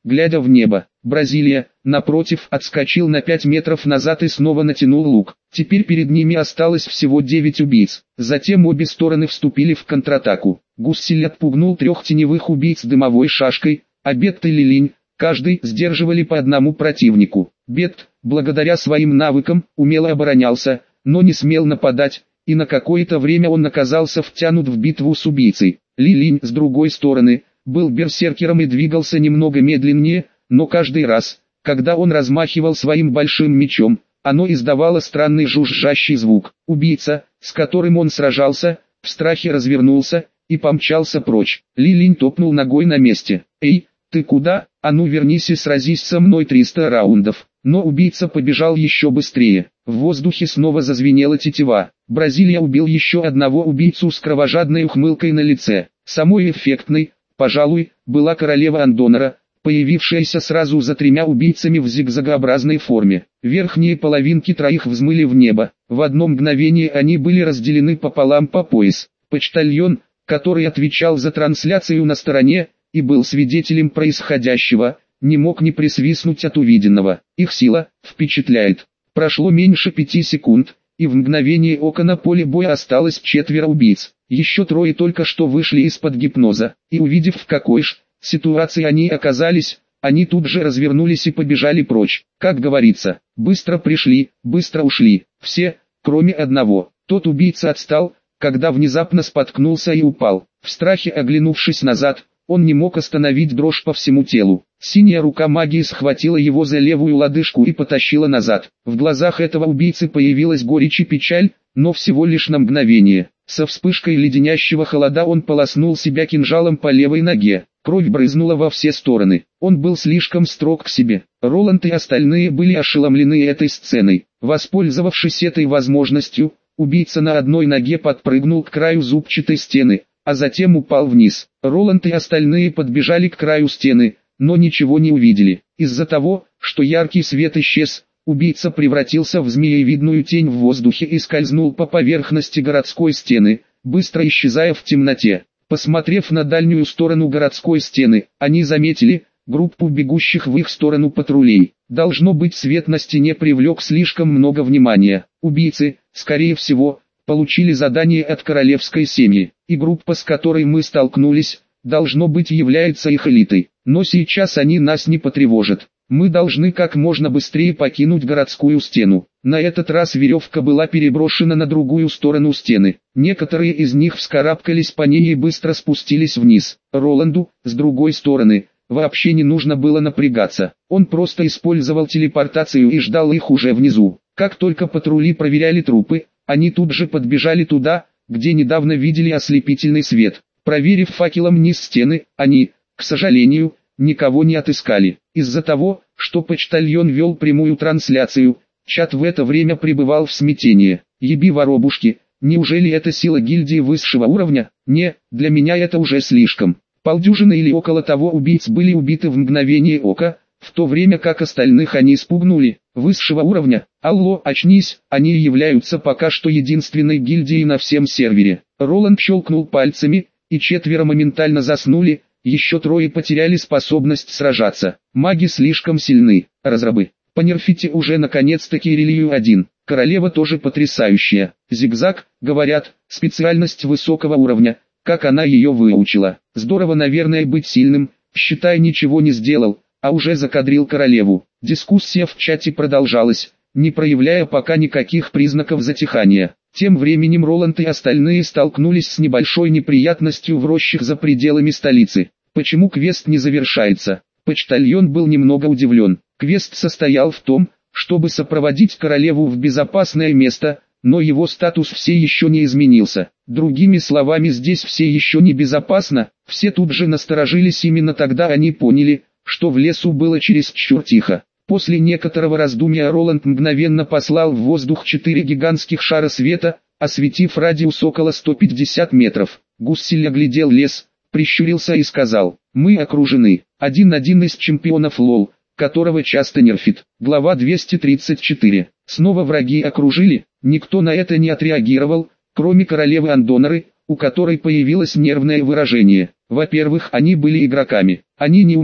глядя в небо. Бразилия, напротив, отскочил на пять метров назад и снова натянул лук. Теперь перед ними осталось всего девять убийц. Затем обе стороны вступили в контратаку. Гуссиль отпугнул трех теневых убийц дымовой шашкой, а Бетт и Лилинь, каждый, сдерживали по одному противнику. Бетт, благодаря своим навыкам, умело оборонялся, но не смел нападать, и на какое-то время он оказался втянут в битву с убийцей. Лилинь, с другой стороны, был берсеркером и двигался немного медленнее, но каждый раз, когда он размахивал своим большим мечом, оно издавало странный жужжащий звук. Убийца, с которым он сражался, в страхе развернулся и помчался прочь. Лилинь топнул ногой на месте. «Эй, ты куда? А ну вернись и сразись со мной триста раундов». Но убийца побежал еще быстрее. В воздухе снова зазвенела тетива. Бразилия убил еще одного убийцу с кровожадной ухмылкой на лице. Самой эффектной, пожалуй, была королева Андонора, появившаяся сразу за тремя убийцами в зигзагообразной форме. Верхние половинки троих взмыли в небо. В одно мгновение они были разделены пополам по пояс. Почтальон, который отвечал за трансляцию на стороне и был свидетелем происходящего, не мог не присвистнуть от увиденного. Их сила впечатляет. Прошло меньше пяти секунд, и в мгновение ока на поле боя осталось четверо убийц. Еще трое только что вышли из-под гипноза, и увидев, в какой ж ситуации они оказались, они тут же развернулись и побежали прочь. Как говорится, быстро пришли, быстро ушли. Все, кроме одного. Тот убийца отстал, когда внезапно споткнулся и упал. В страхе оглянувшись назад, он не мог остановить дрожь по всему телу. Синяя рука магии схватила его за левую лодыжку и потащила назад. В глазах этого убийцы появилась горечь и печаль, но всего лишь на мгновение. Со вспышкой леденящего холода он полоснул себя кинжалом по левой ноге. Кровь брызнула во все стороны. Он был слишком строг к себе. Роланд и остальные были ошеломлены этой сценой. Воспользовавшись этой возможностью, убийца на одной ноге подпрыгнул к краю зубчатой стены, а затем упал вниз. Роланд и остальные подбежали к краю стены, но ничего не увидели. Из-за того, что яркий свет исчез, убийца превратился в змеевидную тень в воздухе и скользнул по поверхности городской стены, быстро исчезая в темноте. Посмотрев на дальнюю сторону городской стены, они заметили группу бегущих в их сторону патрулей. Должно быть, свет на стене привлек слишком много внимания. Убийцы, скорее всего, получили задание от королевской семьи, и группа, с которой мы столкнулись, должно быть, является их элитой. Но сейчас они нас не потревожат. Мы должны как можно быстрее покинуть городскую стену. На этот раз веревка была переброшена на другую сторону стены. Некоторые из них вскарабкались по ней и быстро спустились вниз. Роланду, с другой стороны, вообще не нужно было напрягаться. Он просто использовал телепортацию и ждал их уже внизу. Как только патрули проверяли трупы, они тут же подбежали туда, где недавно видели ослепительный свет. Проверив факелом низ стены, они, к сожалению, никого не отыскали. Из-за того, что почтальон вел прямую трансляцию, чат в это время пребывал в смятении. Еби воробушки, неужели это сила гильдии высшего уровня? Не, для меня это уже слишком. Полдюжины или около того убийц были убиты в мгновение ока, в то время как остальных они спугнули. Высшего уровня? Алло, очнись, они являются пока что единственной гильдией на всем сервере. Роланд щелкнул пальцами, и четверо моментально заснули, еще трое потеряли способность сражаться. Маги слишком сильны. Разрабы, понерфите уже наконец-таки Релию один. Королева тоже потрясающая. Зигзаг, говорят, специальность высокого уровня, как она ее выучила. Здорово, наверное, быть сильным, считай, ничего не сделал, а уже закадрил королеву. Дискуссия в чате продолжалась, не проявляя пока никаких признаков затихания. Тем временем Роланд и остальные столкнулись с небольшой неприятностью в рощах за пределами столицы. Почему квест не завершается? Почтальон был немного удивлен. Квест состоял в том, чтобы сопроводить королеву в безопасное место, но его статус все еще не изменился. Другими словами, здесь все еще не безопасно. Все тут же насторожились, именно тогда они поняли, что в лесу было чересчур тихо. После некоторого раздумья Роланд мгновенно послал в воздух четыре гигантских шара света, осветив радиус около ста пятидесяти метров. Гуссиль оглядел лес, прищурился и сказал: «Мы окружены. Один-один из чемпионов лол, которого часто нерфит». Глава двести тридцать четыре. Снова враги окружили? Никто на это не отреагировал, кроме королевы Андоноры, у которой появилось нервное выражение. Во-первых, они были игроками. Они не умрут,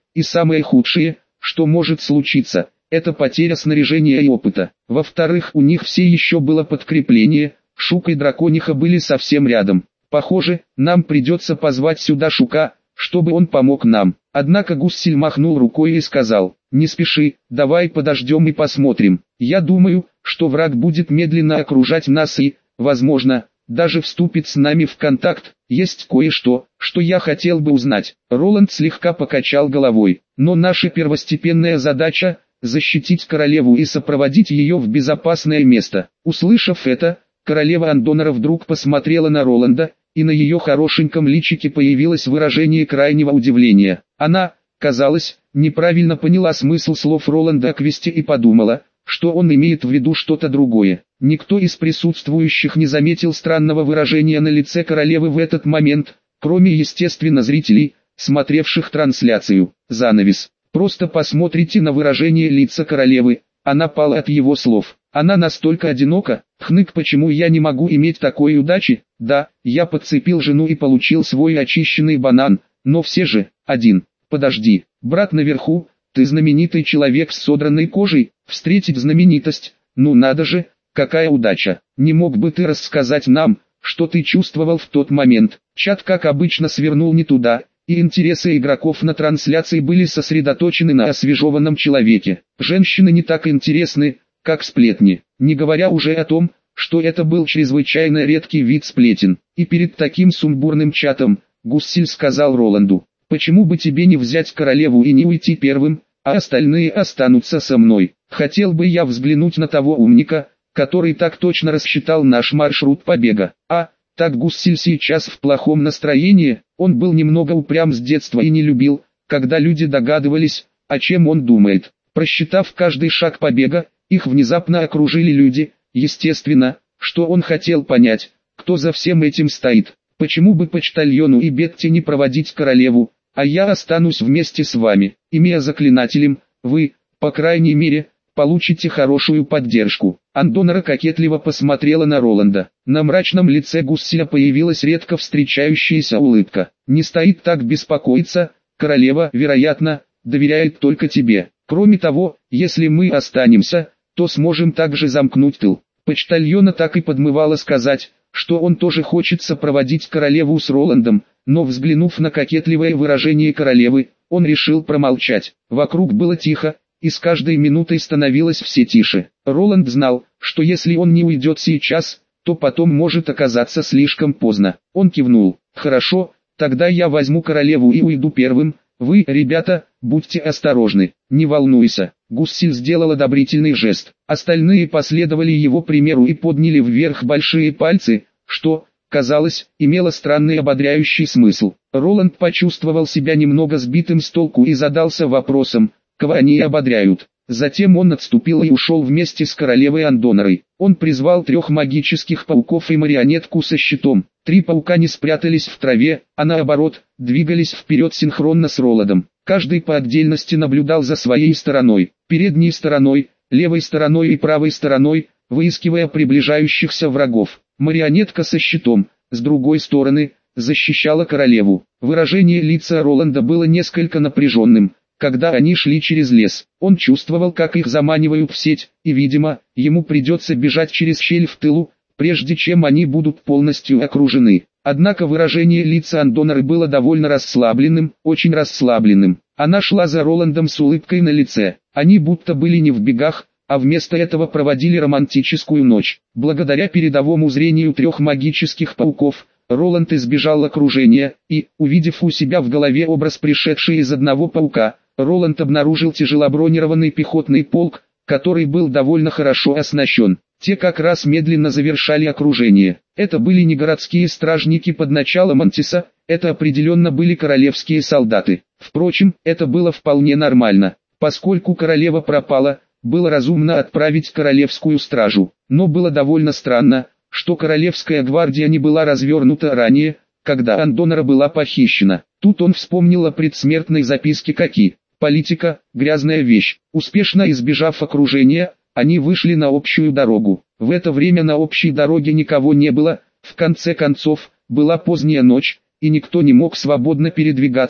и самое худшее, что может случиться, это потеря снаряжения и опыта. Во-вторых, у них все еще было подкрепление, Шук и Дракониха были совсем рядом. Похоже, нам придется позвать сюда Шука, чтобы он помог нам. Однако Гуссель махнул рукой и сказал: «Не спеши, давай подождем и посмотрим. Я думаю, что враг будет медленно окружать нас и, возможно, даже вступит с нами в контакт. Есть кое-что, что я хотел бы узнать». Роланд слегка покачал головой. «Но наша первостепенная задача – защитить королеву и сопроводить ее в безопасное место». Услышав это, королева Андонора вдруг посмотрела на Роланда, и на ее хорошеньком личике появилось выражение крайнего удивления. Она, казалось, неправильно поняла смысл слов Роланда о квесте и подумала, что он имеет в виду что-то другое. Никто из присутствующих не заметил странного выражения на лице королевы в этот момент, кроме, естественно, зрителей, смотревших трансляцию. Занавес. Просто посмотрите на выражение лица королевы, она пала от его слов. Она настолько одинока, хнык, почему я не могу иметь такой удачи? Да, я подцепил жену и получил свой очищенный банан, но все же, один. Подожди, брат наверху, ты знаменитый человек с содранной кожей, встретить знаменитость, ну надо же, какая удача. Не мог бы ты рассказать нам, что ты чувствовал в тот момент? Чат, как обычно, свернул не туда, и интересы игроков на трансляции были сосредоточены на освежеванном человеке. Женщины не так интересны, как сплетни, не говоря уже о том, что это был чрезвычайно редкий вид сплетен. И перед таким сумбурным чатом, Гуссель сказал Роланду: «Почему бы тебе не взять королеву и не уйти первым, а остальные останутся со мной? Хотел бы я взглянуть на того умника, который так точно рассчитал наш маршрут побега». А, так Гуссель сейчас в плохом настроении, он был немного упрям с детства и не любил, когда люди догадывались, о чем он думает. Просчитав каждый шаг побега, их внезапно окружили люди, естественно, что он хотел понять, кто за всем этим стоит. Почему бы почтальону и Бетти не проводить королеву, а я останусь вместе с вами. Имея заклинателем, вы, по крайней мере, получите хорошую поддержку. Андонора кокетливо посмотрела на Роланда. На мрачном лице Гусселя появилась редко встречающаяся улыбка. «Не стоит так беспокоиться, королева, вероятно, доверяет только тебе. Кроме того, если мы останемся, то сможем также замкнуть тыл». Почтальона так и подмывало сказать, что он тоже хочет сопроводить королеву с Роландом, но взглянув на кокетливое выражение королевы, он решил промолчать. Вокруг было тихо, и с каждой минутой становилось все тише. Роланд знал, что если он не уйдет сейчас, то потом может оказаться слишком поздно. Он кивнул. «Хорошо, тогда я возьму королеву и уйду первым. Вы, ребята, будьте осторожны, не волнуйся». Гуссель сделал одобрительный жест. Остальные последовали его примеру и подняли вверх большие пальцы, что, казалось, имело странный ободряющий смысл. Роланд почувствовал себя немного сбитым с толку и задался вопросом, кого они ободряют. Затем он отступил и ушел вместе с королевой Андонорой. Он призвал трех магических пауков и марионетку со щитом. Три паука не спрятались в траве, а наоборот, двигались вперед синхронно с Роландом. Каждый по отдельности наблюдал за своей стороной, передней стороной, левой стороной и правой стороной, выискивая приближающихся врагов. Марионетка со щитом, с другой стороны, защищала королеву. Выражение лица Роланда было несколько напряженным, когда они шли через лес. Он чувствовал, как их заманивают в сеть, и, видимо, ему придется бежать через щель в тылу, прежде чем они будут полностью окружены. Однако выражение лица Андоноры было довольно расслабленным, очень расслабленным. Она шла за Роландом с улыбкой на лице. Они будто были не в бегах, а вместо этого проводили романтическую ночь. Благодаря передовому зрению трех магических пауков, Роланд избежал окружения, и, увидев у себя в голове образ пришедший из одного паука, Роланд обнаружил тяжелобронированный пехотный полк, который был довольно хорошо оснащен. Те как раз медленно завершали окружение. Это были не городские стражники под началом Антиса, это определенно были королевские солдаты. Впрочем, это было вполне нормально. Поскольку королева пропала, было разумно отправить королевскую стражу. Но было довольно странно, что королевская гвардия не была развернута ранее, когда Андонора была похищена. Тут он вспомнил о предсмертной записке Коки. Политика – грязная вещь. Успешно избежав окружения, они вышли на общую дорогу. В это время на общей дороге никого не было, в конце концов, была поздняя ночь, и никто не мог свободно передвигаться,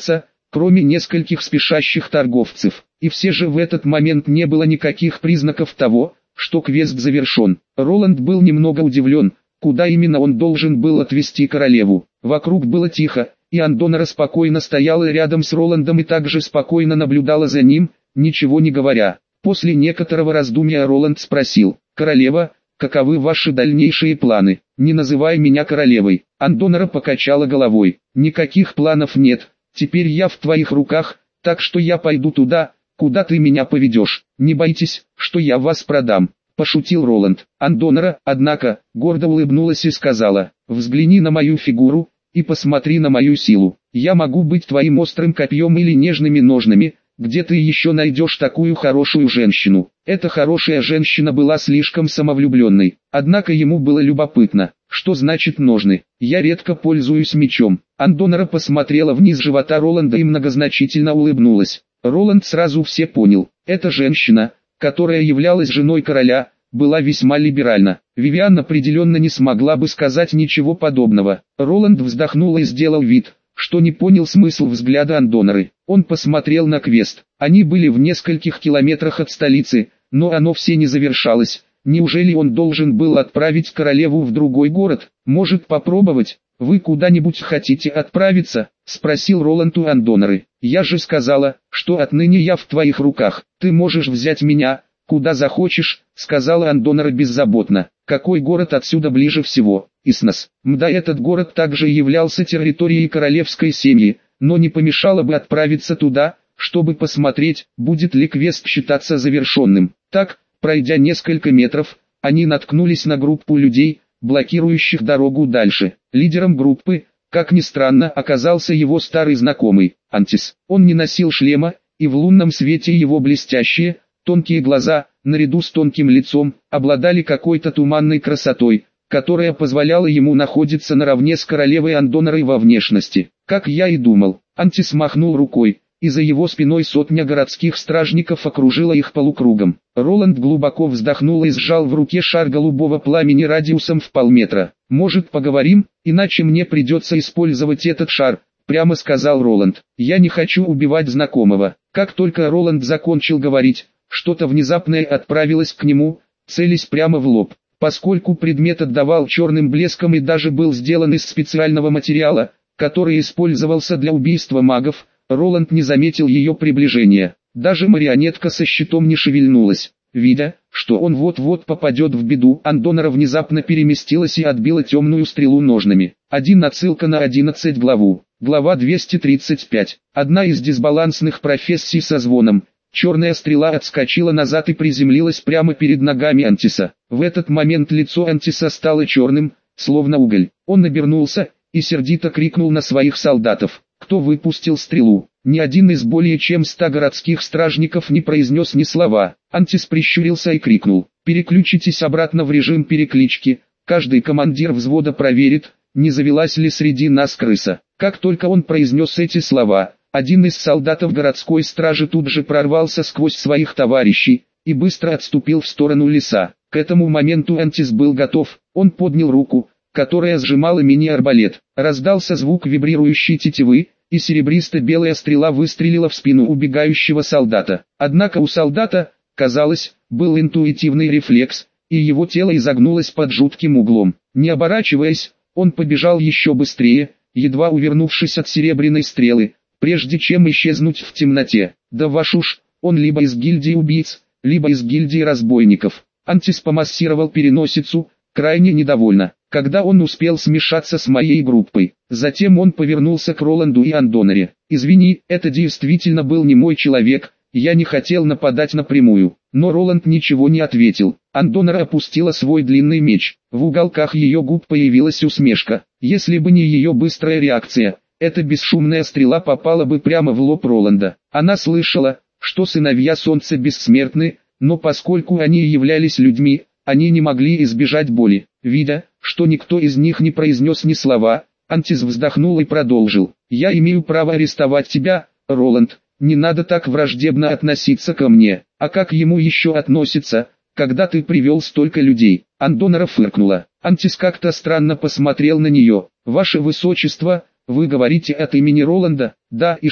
кроме нескольких спешащих торговцев. И все же в этот момент не было никаких признаков того, что квест завершен. Роланд был немного удивлен, куда именно он должен был отвезти королеву. Вокруг было тихо, и Андонара спокойно стояла рядом с Роландом и также спокойно наблюдала за ним, ничего не говоря. После некоторого раздумья Роланд спросил: «Королева, каковы ваши дальнейшие планы? Не называй меня королевой». Андонара покачала головой. «Никаких планов нет, теперь я в твоих руках, так что я пойду туда, куда ты меня поведешь. Не бойтесь, что я вас продам», – пошутил Роланд. Андонара, однако, гордо улыбнулась и сказала: «Взгляни на мою фигуру, и посмотри на мою силу. Я могу быть твоим острым копьем или нежными ножными, где ты еще найдешь такую хорошую женщину». Эта хорошая женщина была слишком самовлюбленной, однако ему было любопытно, что значит ножны. «Я редко пользуюсь мечом». Андонара посмотрела вниз живота Роланда и многозначительно улыбнулась. Роланд сразу все понял, эта женщина, которая являлась женой короля, была весьма либеральна. Вивиан определенно не смогла бы сказать ничего подобного. Роланд вздохнул и сделал вид, что не понял смысл взгляда Андонары. Он посмотрел на квест. Они были в нескольких километрах от столицы, но оно все не завершалось. Неужели он должен был отправить королеву в другой город? Может попробовать? «Вы куда-нибудь хотите отправиться?» – спросил Роланд у Андонары. «Я же сказала, что отныне я в твоих руках. Ты можешь взять меня, куда захочешь», – сказала Андонара беззаботно. «Какой город отсюда ближе всего?» «Иснос». Мда, этот город также являлся территорией королевской семьи, но не помешало бы отправиться туда, чтобы посмотреть, будет ли квест считаться завершенным. Так, пройдя несколько метров, они наткнулись на группу людей, блокирующих дорогу дальше. Лидером группы, как ни странно, оказался его старый знакомый, Антис. Он не носил шлема, и в лунном свете его блестящие, тонкие глаза, наряду с тонким лицом, обладали какой-то туманной красотой, которая позволяла ему находиться наравне с королевой Андонарой во внешности. Как я и думал, Антис махнул рукой, и за его спиной сотня городских стражников окружила их полукругом. Роланд глубоко вздохнул и сжал в руке шар голубого пламени радиусом в полметра. «Может, поговорим, иначе мне придется использовать этот шар», — прямо сказал Роланд. «Я не хочу убивать знакомого». Как только Роланд закончил говорить, что-то внезапное отправилось к нему, целясь прямо в лоб. Поскольку предмет отдавал черным блеском и даже был сделан из специального материала, который использовался для убийства магов, Роланд не заметил ее приближения. Даже марионетка со щитом не шевельнулась. Видя, что он вот-вот попадет в беду, Андонара внезапно переместилась и отбила темную стрелу ножнами. Один отсылка на одиннадцать главу. Глава двести тридцать пять. Одна из дисбалансных профессий со звоном. Черная стрела отскочила назад и приземлилась прямо перед ногами Антиса. В этот момент лицо Антиса стало черным, словно уголь. Он обернулся и сердито крикнул на своих солдатов: «Кто выпустил стрелу?» Ни один из более чем ста городских стражников не произнес ни слова. Антис прищурился и крикнул: «Переключитесь обратно в режим переклички, каждый командир взвода проверит, не завелась ли среди нас крыса». Как только он произнес эти слова, один из солдатов городской стражи тут же прорвался сквозь своих товарищей и быстро отступил в сторону леса. К этому моменту Антис был готов, он поднял руку, которая сжимала мини-арбалет. Раздался звук вибрирующей тетивы, и серебристо-белая стрела выстрелила в спину убегающего солдата. Однако у солдата, казалось, был интуитивный рефлекс, и его тело изогнулось под жутким углом. Не оборачиваясь, он побежал еще быстрее, едва увернувшись от серебряной стрелы, прежде чем исчезнуть в темноте. Да вашу ж, он либо из гильдии убийц, либо из гильдии разбойников. Антис помассировал переносицу, крайне недовольно, когда он успел смешаться с моей группой. Затем он повернулся к Роланду и Андонаре. «Извини, это действительно был не мой человек, я не хотел нападать напрямую». Но Роланд ничего не ответил. Андонара опустила свой длинный меч. В уголках ее губ появилась усмешка. Если бы не ее быстрая реакция, эта бесшумная стрела попала бы прямо в лоб Роланда. Она слышала, что сыновья Солнца бессмертны, но поскольку они являлись людьми, они не могли избежать боли. Видя, что никто из них не произнес ни слова, Антис вздохнул и продолжил: «Я имею право арестовать тебя, Роланд, не надо так враждебно относиться ко мне». «А как ему еще относиться, когда ты привел столько людей?» Андонара фыркнула. Антис как-то странно посмотрел на нее. «Ваше Высочество, вы говорите от имени Роланда?» «Да, и что?»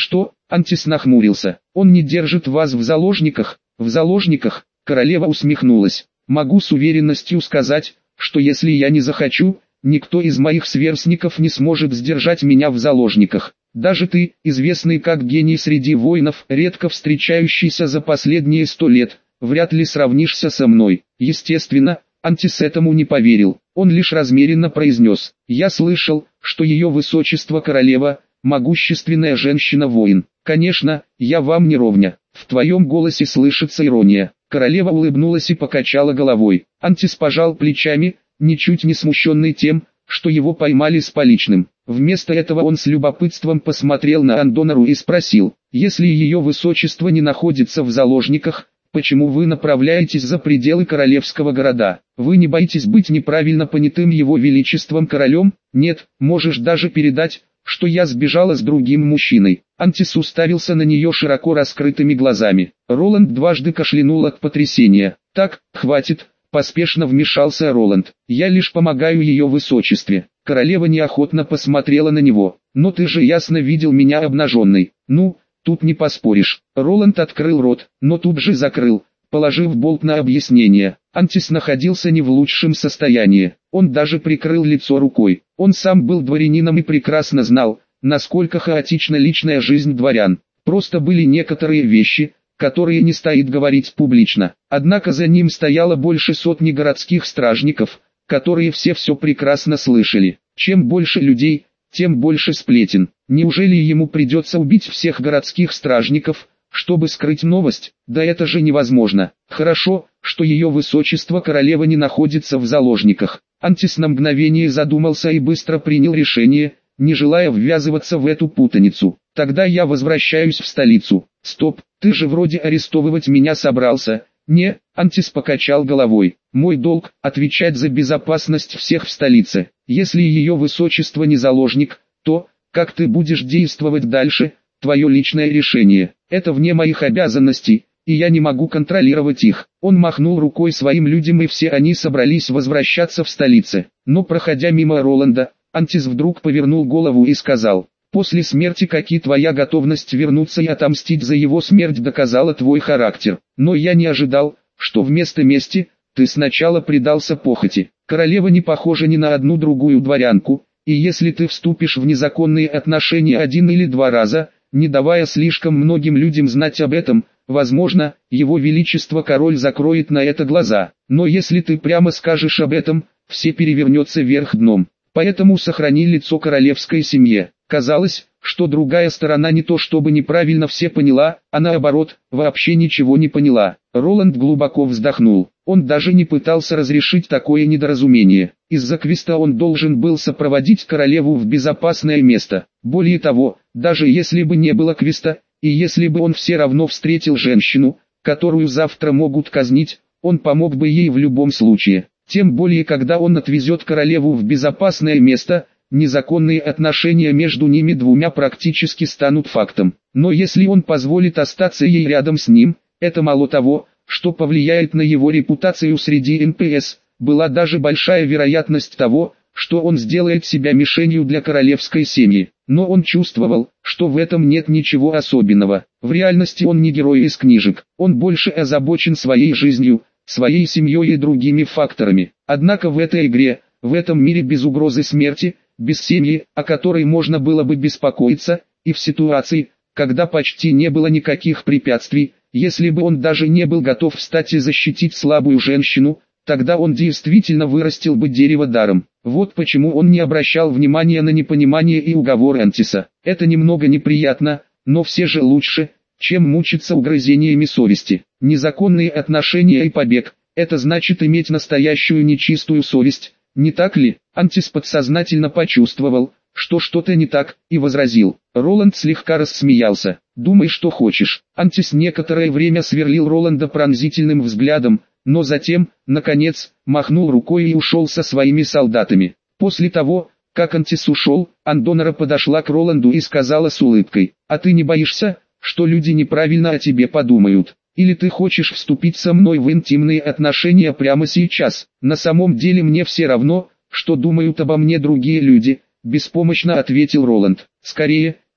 Антис нахмурился. Он не держит вас в заложниках? В заложниках? Королева усмехнулась. Могу с уверенностью сказать, что если я не захочу, никто из моих сверстников не сможет сдержать меня в заложниках. Даже ты, известный как гений среди воинов, редко встречающийся за последние сто лет, вряд ли сравнишься со мной. Естественно, Антис этому не поверил. Он лишь размеренно произнес: «Я слышал, что ее высочество королева, могущественная женщина-воин. Конечно, я вам не ровня». В твоем голосе слышится ирония. Королева улыбнулась и покачала головой. Антис пожал плечами, ничуть не смущенный тем, что его поймали с поличным. Вместо этого он с любопытством посмотрел на Андонару и спросил: «Если ее высочество не находится в заложниках, почему вы направляетесь за пределы королевского города? Вы не боитесь быть неправильно понятым его величеством королем? Нет, можешь даже передать, что я сбежала с другим мужчиной». Антис уставился на нее широко раскрытыми глазами. Роланд дважды кашлянул от потрясения. «Так, хватит», — поспешно вмешался Роланд. «Я лишь помогаю ее высочестве». Королева неохотно посмотрела на него. «Но ты же ясно видел меня обнаженной». «Ну, тут не поспоришь». Роланд открыл рот, но тут же закрыл, положив болт на объяснение. Антис находился не в лучшем состоянии. Он даже прикрыл лицо рукой. Он сам был дворянином и прекрасно знал, насколько хаотична личная жизнь дворян. Просто были некоторые вещи, которые не стоит говорить публично. Однако за ним стояло больше сотни городских стражников, которые все все прекрасно слышали. Чем больше людей, тем больше сплетен. Неужели ему придется убить всех городских стражников, чтобы скрыть новость? Да это же невозможно. Хорошо, что ее высочество королева не находится в заложниках. Антис на мгновение задумался и быстро принял решение, не желая ввязываться в эту путаницу. Тогда я возвращаюсь в столицу. Стоп, ты же вроде арестовывать меня собрался. Не, Антис покачал головой. Мой долг – отвечать за безопасность всех в столице. Если ее высочество не заложник, то, как ты будешь действовать дальше, твое личное решение. Это вне моих обязанностей, и я не могу контролировать их. Он махнул рукой своим людям, и все они собрались возвращаться в столице. Но проходя мимо Роланда, Антис вдруг повернул голову и сказал: «После смерти Каки твоя готовность вернуться и отомстить за его смерть доказала твой характер. Но я не ожидал, что вместо мести, ты сначала предался похоти. Королева не похожа ни на одну другую дворянку, и если ты вступишь в незаконные отношения один или два раза, не давая слишком многим людям знать об этом, возможно, его величество король закроет на это глаза. Но если ты прямо скажешь об этом, все перевернется вверх дном. Поэтому сохрани лицо королевской семье». Казалось, что другая сторона не то чтобы неправильно все поняла, а наоборот, вообще ничего не поняла. Роланд глубоко вздохнул. Он даже не пытался разрешить такое недоразумение. Из-за квеста он должен был сопроводить королеву в безопасное место. Более того, даже если бы не было квеста, и если бы он все равно встретил женщину, которую завтра могут казнить, он помог бы ей в любом случае. Тем более, когда он отвезет королеву в безопасное место, незаконные отношения между ними двумя практически станут фактом. Но если он позволит остаться ей рядом с ним, это мало того, что повлияет на его репутацию среди эн пэ эс, была даже большая вероятность того, что он сделает себя мишенью для королевской семьи. Но он чувствовал, что в этом нет ничего особенного. В реальности он не герой из книжек, он больше озабочен своей жизнью, своей семьей и другими факторами. Однако в этой игре, в этом мире без угрозы смерти, без семьи, о которой можно было бы беспокоиться, и в ситуации, когда почти не было никаких препятствий, если бы он даже не был готов встать и защитить слабую женщину, тогда он действительно вырастил бы дерево даром. Вот почему он не обращал внимания на непонимание и уговоры Антиса. Это немного неприятно, но все же лучше, чем мучиться угрызениями совести. Незаконные отношения и побег – это значит иметь настоящую нечистую совесть, не так ли? Антис подсознательно почувствовал, что что-то не так, и возразил. Роланд слегка рассмеялся. «Думай, что хочешь». Антис некоторое время сверлил Роланда пронзительным взглядом, но затем, наконец, махнул рукой и ушел со своими солдатами. После того, как Антис ушел, Андонара подошла к Роланду и сказала с улыбкой: «А ты не боишься, что люди неправильно о тебе подумают? Или ты хочешь вступить со мной в интимные отношения прямо сейчас?» «На самом деле мне все равно, что думают обо мне другие люди», — беспомощно ответил Роланд. «Скорее,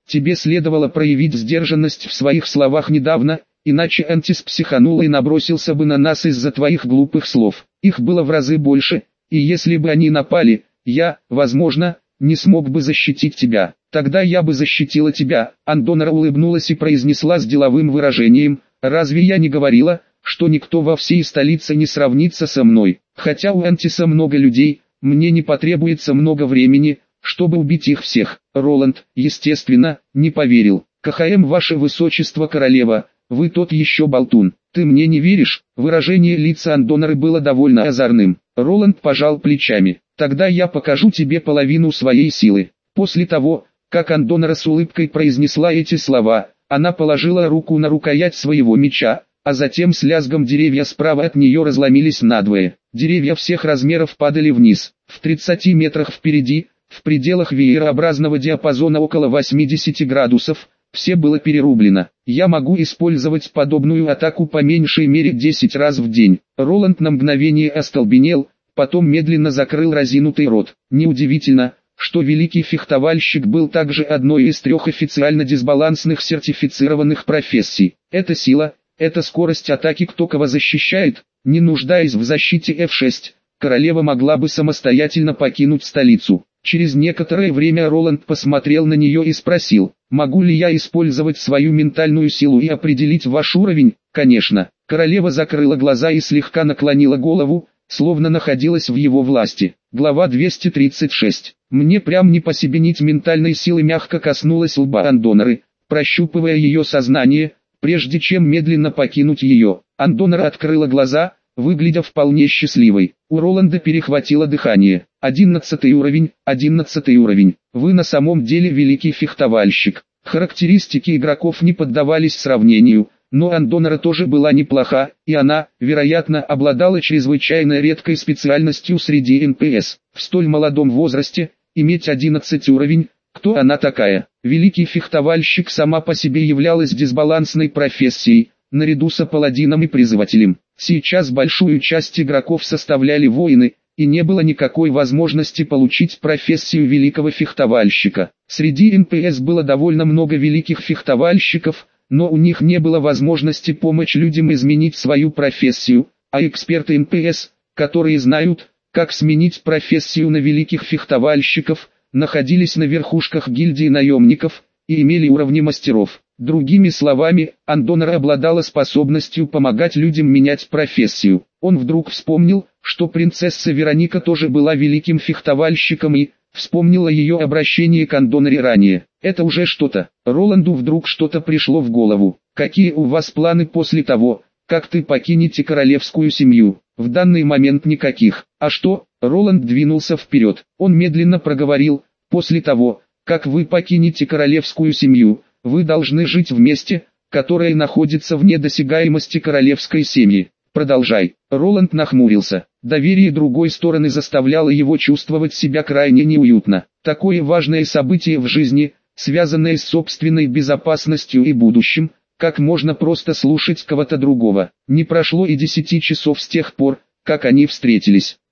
тебе следовало проявить сдержанность в своих словах недавно, иначе Антис психанул и набросился бы на нас из-за твоих глупых слов. Их было в разы больше, и если бы они напали, я, возможно, не смог бы защитить тебя. Тогда я бы защитила тебя. Андонра улыбнулась и произнесла с деловым выражением: разве я не говорила, что никто во всей столице не сравнится со мной? Хотя у Антиса много людей, мне не потребуется много времени, чтобы убить их всех. Роланд, естественно, не поверил. КХМ, ваше высочество королева, вы тот еще болтун. Ты мне не веришь? Выражение лица Андонры было довольно озорным. Роланд пожал плечами. Тогда я покажу тебе половину своей силы. После того, как Андонра с улыбкой произнесла эти слова, она положила руку на рукоять своего меча, а затем с лязгом деревья справа от нее разломились надвое. Деревья всех размеров падали вниз. В тридцати метрах впереди, в пределах веерообразного диапазона около восьмидесяти градусов, все было перерублено. Я могу использовать подобную атаку по меньшей мере десять раз в день. Роланд на мгновение остолбенел, потом медленно закрыл разинутый рот. Неудивительно, что великий фехтовальщик был также одной из трех официально дисбалансных сертифицированных профессий. Эта сила, эта скорость атаки кто кого защищает, не нуждаясь в защите эф шесть, королева могла бы самостоятельно покинуть столицу. Через некоторое время Роланд посмотрел на нее и спросил: могу ли я использовать свою ментальную силу и определить ваш уровень? Конечно. Королева закрыла глаза и слегка наклонила голову, словно находилась в его власти. Глава двести тридцать шесть. Мне прям не по себе нить ментальной силы мягко коснулась лба Андонры, прощупывая ее сознание, прежде чем медленно покинуть ее. Андонра открыла глаза, выглядя вполне счастливой. У Роланда перехватило дыхание. Одиннадцатый уровень, одиннадцатый уровень. Вы на самом деле великий фехтовальщик. Характеристики игроков не поддавались сравнению, но Андонра тоже была неплоха, и она, вероятно, обладала чрезвычайно редкой специальностью среди эн пи эс. В столь молодом возрасте, иметь одиннадцатый уровень, кто она такая? Великий фехтовальщик сама по себе являлась дисбалансной профессией, наряду с паладином и призывателем. Сейчас большую часть игроков составляли воины, и не было никакой возможности получить профессию великого фехтовальщика. Среди эн пи эс было довольно много великих фехтовальщиков, но у них не было возможности помочь людям изменить свою профессию, а эксперты эн пи эс, которые знают, как сменить профессию на великих фехтовальщиков, находились на верхушках гильдии наемников и имели уровни мастеров. Другими словами, Андонра обладала способностью помогать людям менять профессию. Он вдруг вспомнил, что принцесса Вероника тоже была великим фехтовальщиком и вспомнила ее обращение к Андонре ранее. Это уже что-то. Роланду вдруг что-то пришло в голову. Какие у вас планы после того, как ты покинете королевскую семью? В данный момент никаких. А что? Роланд двинулся вперед. Он медленно проговорил: после того, как вы покинете королевскую семью, вы должны жить в месте, которое находится вне досягаемости королевской семьи. Продолжай. Роланд нахмурился. Доверие другой стороны заставляло его чувствовать себя крайне неуютно. Такое важное событие в жизни, связанное с собственной безопасностью и будущим, как можно просто слушать кого-то другого. Не прошло и десяти часов с тех пор, как они встретились.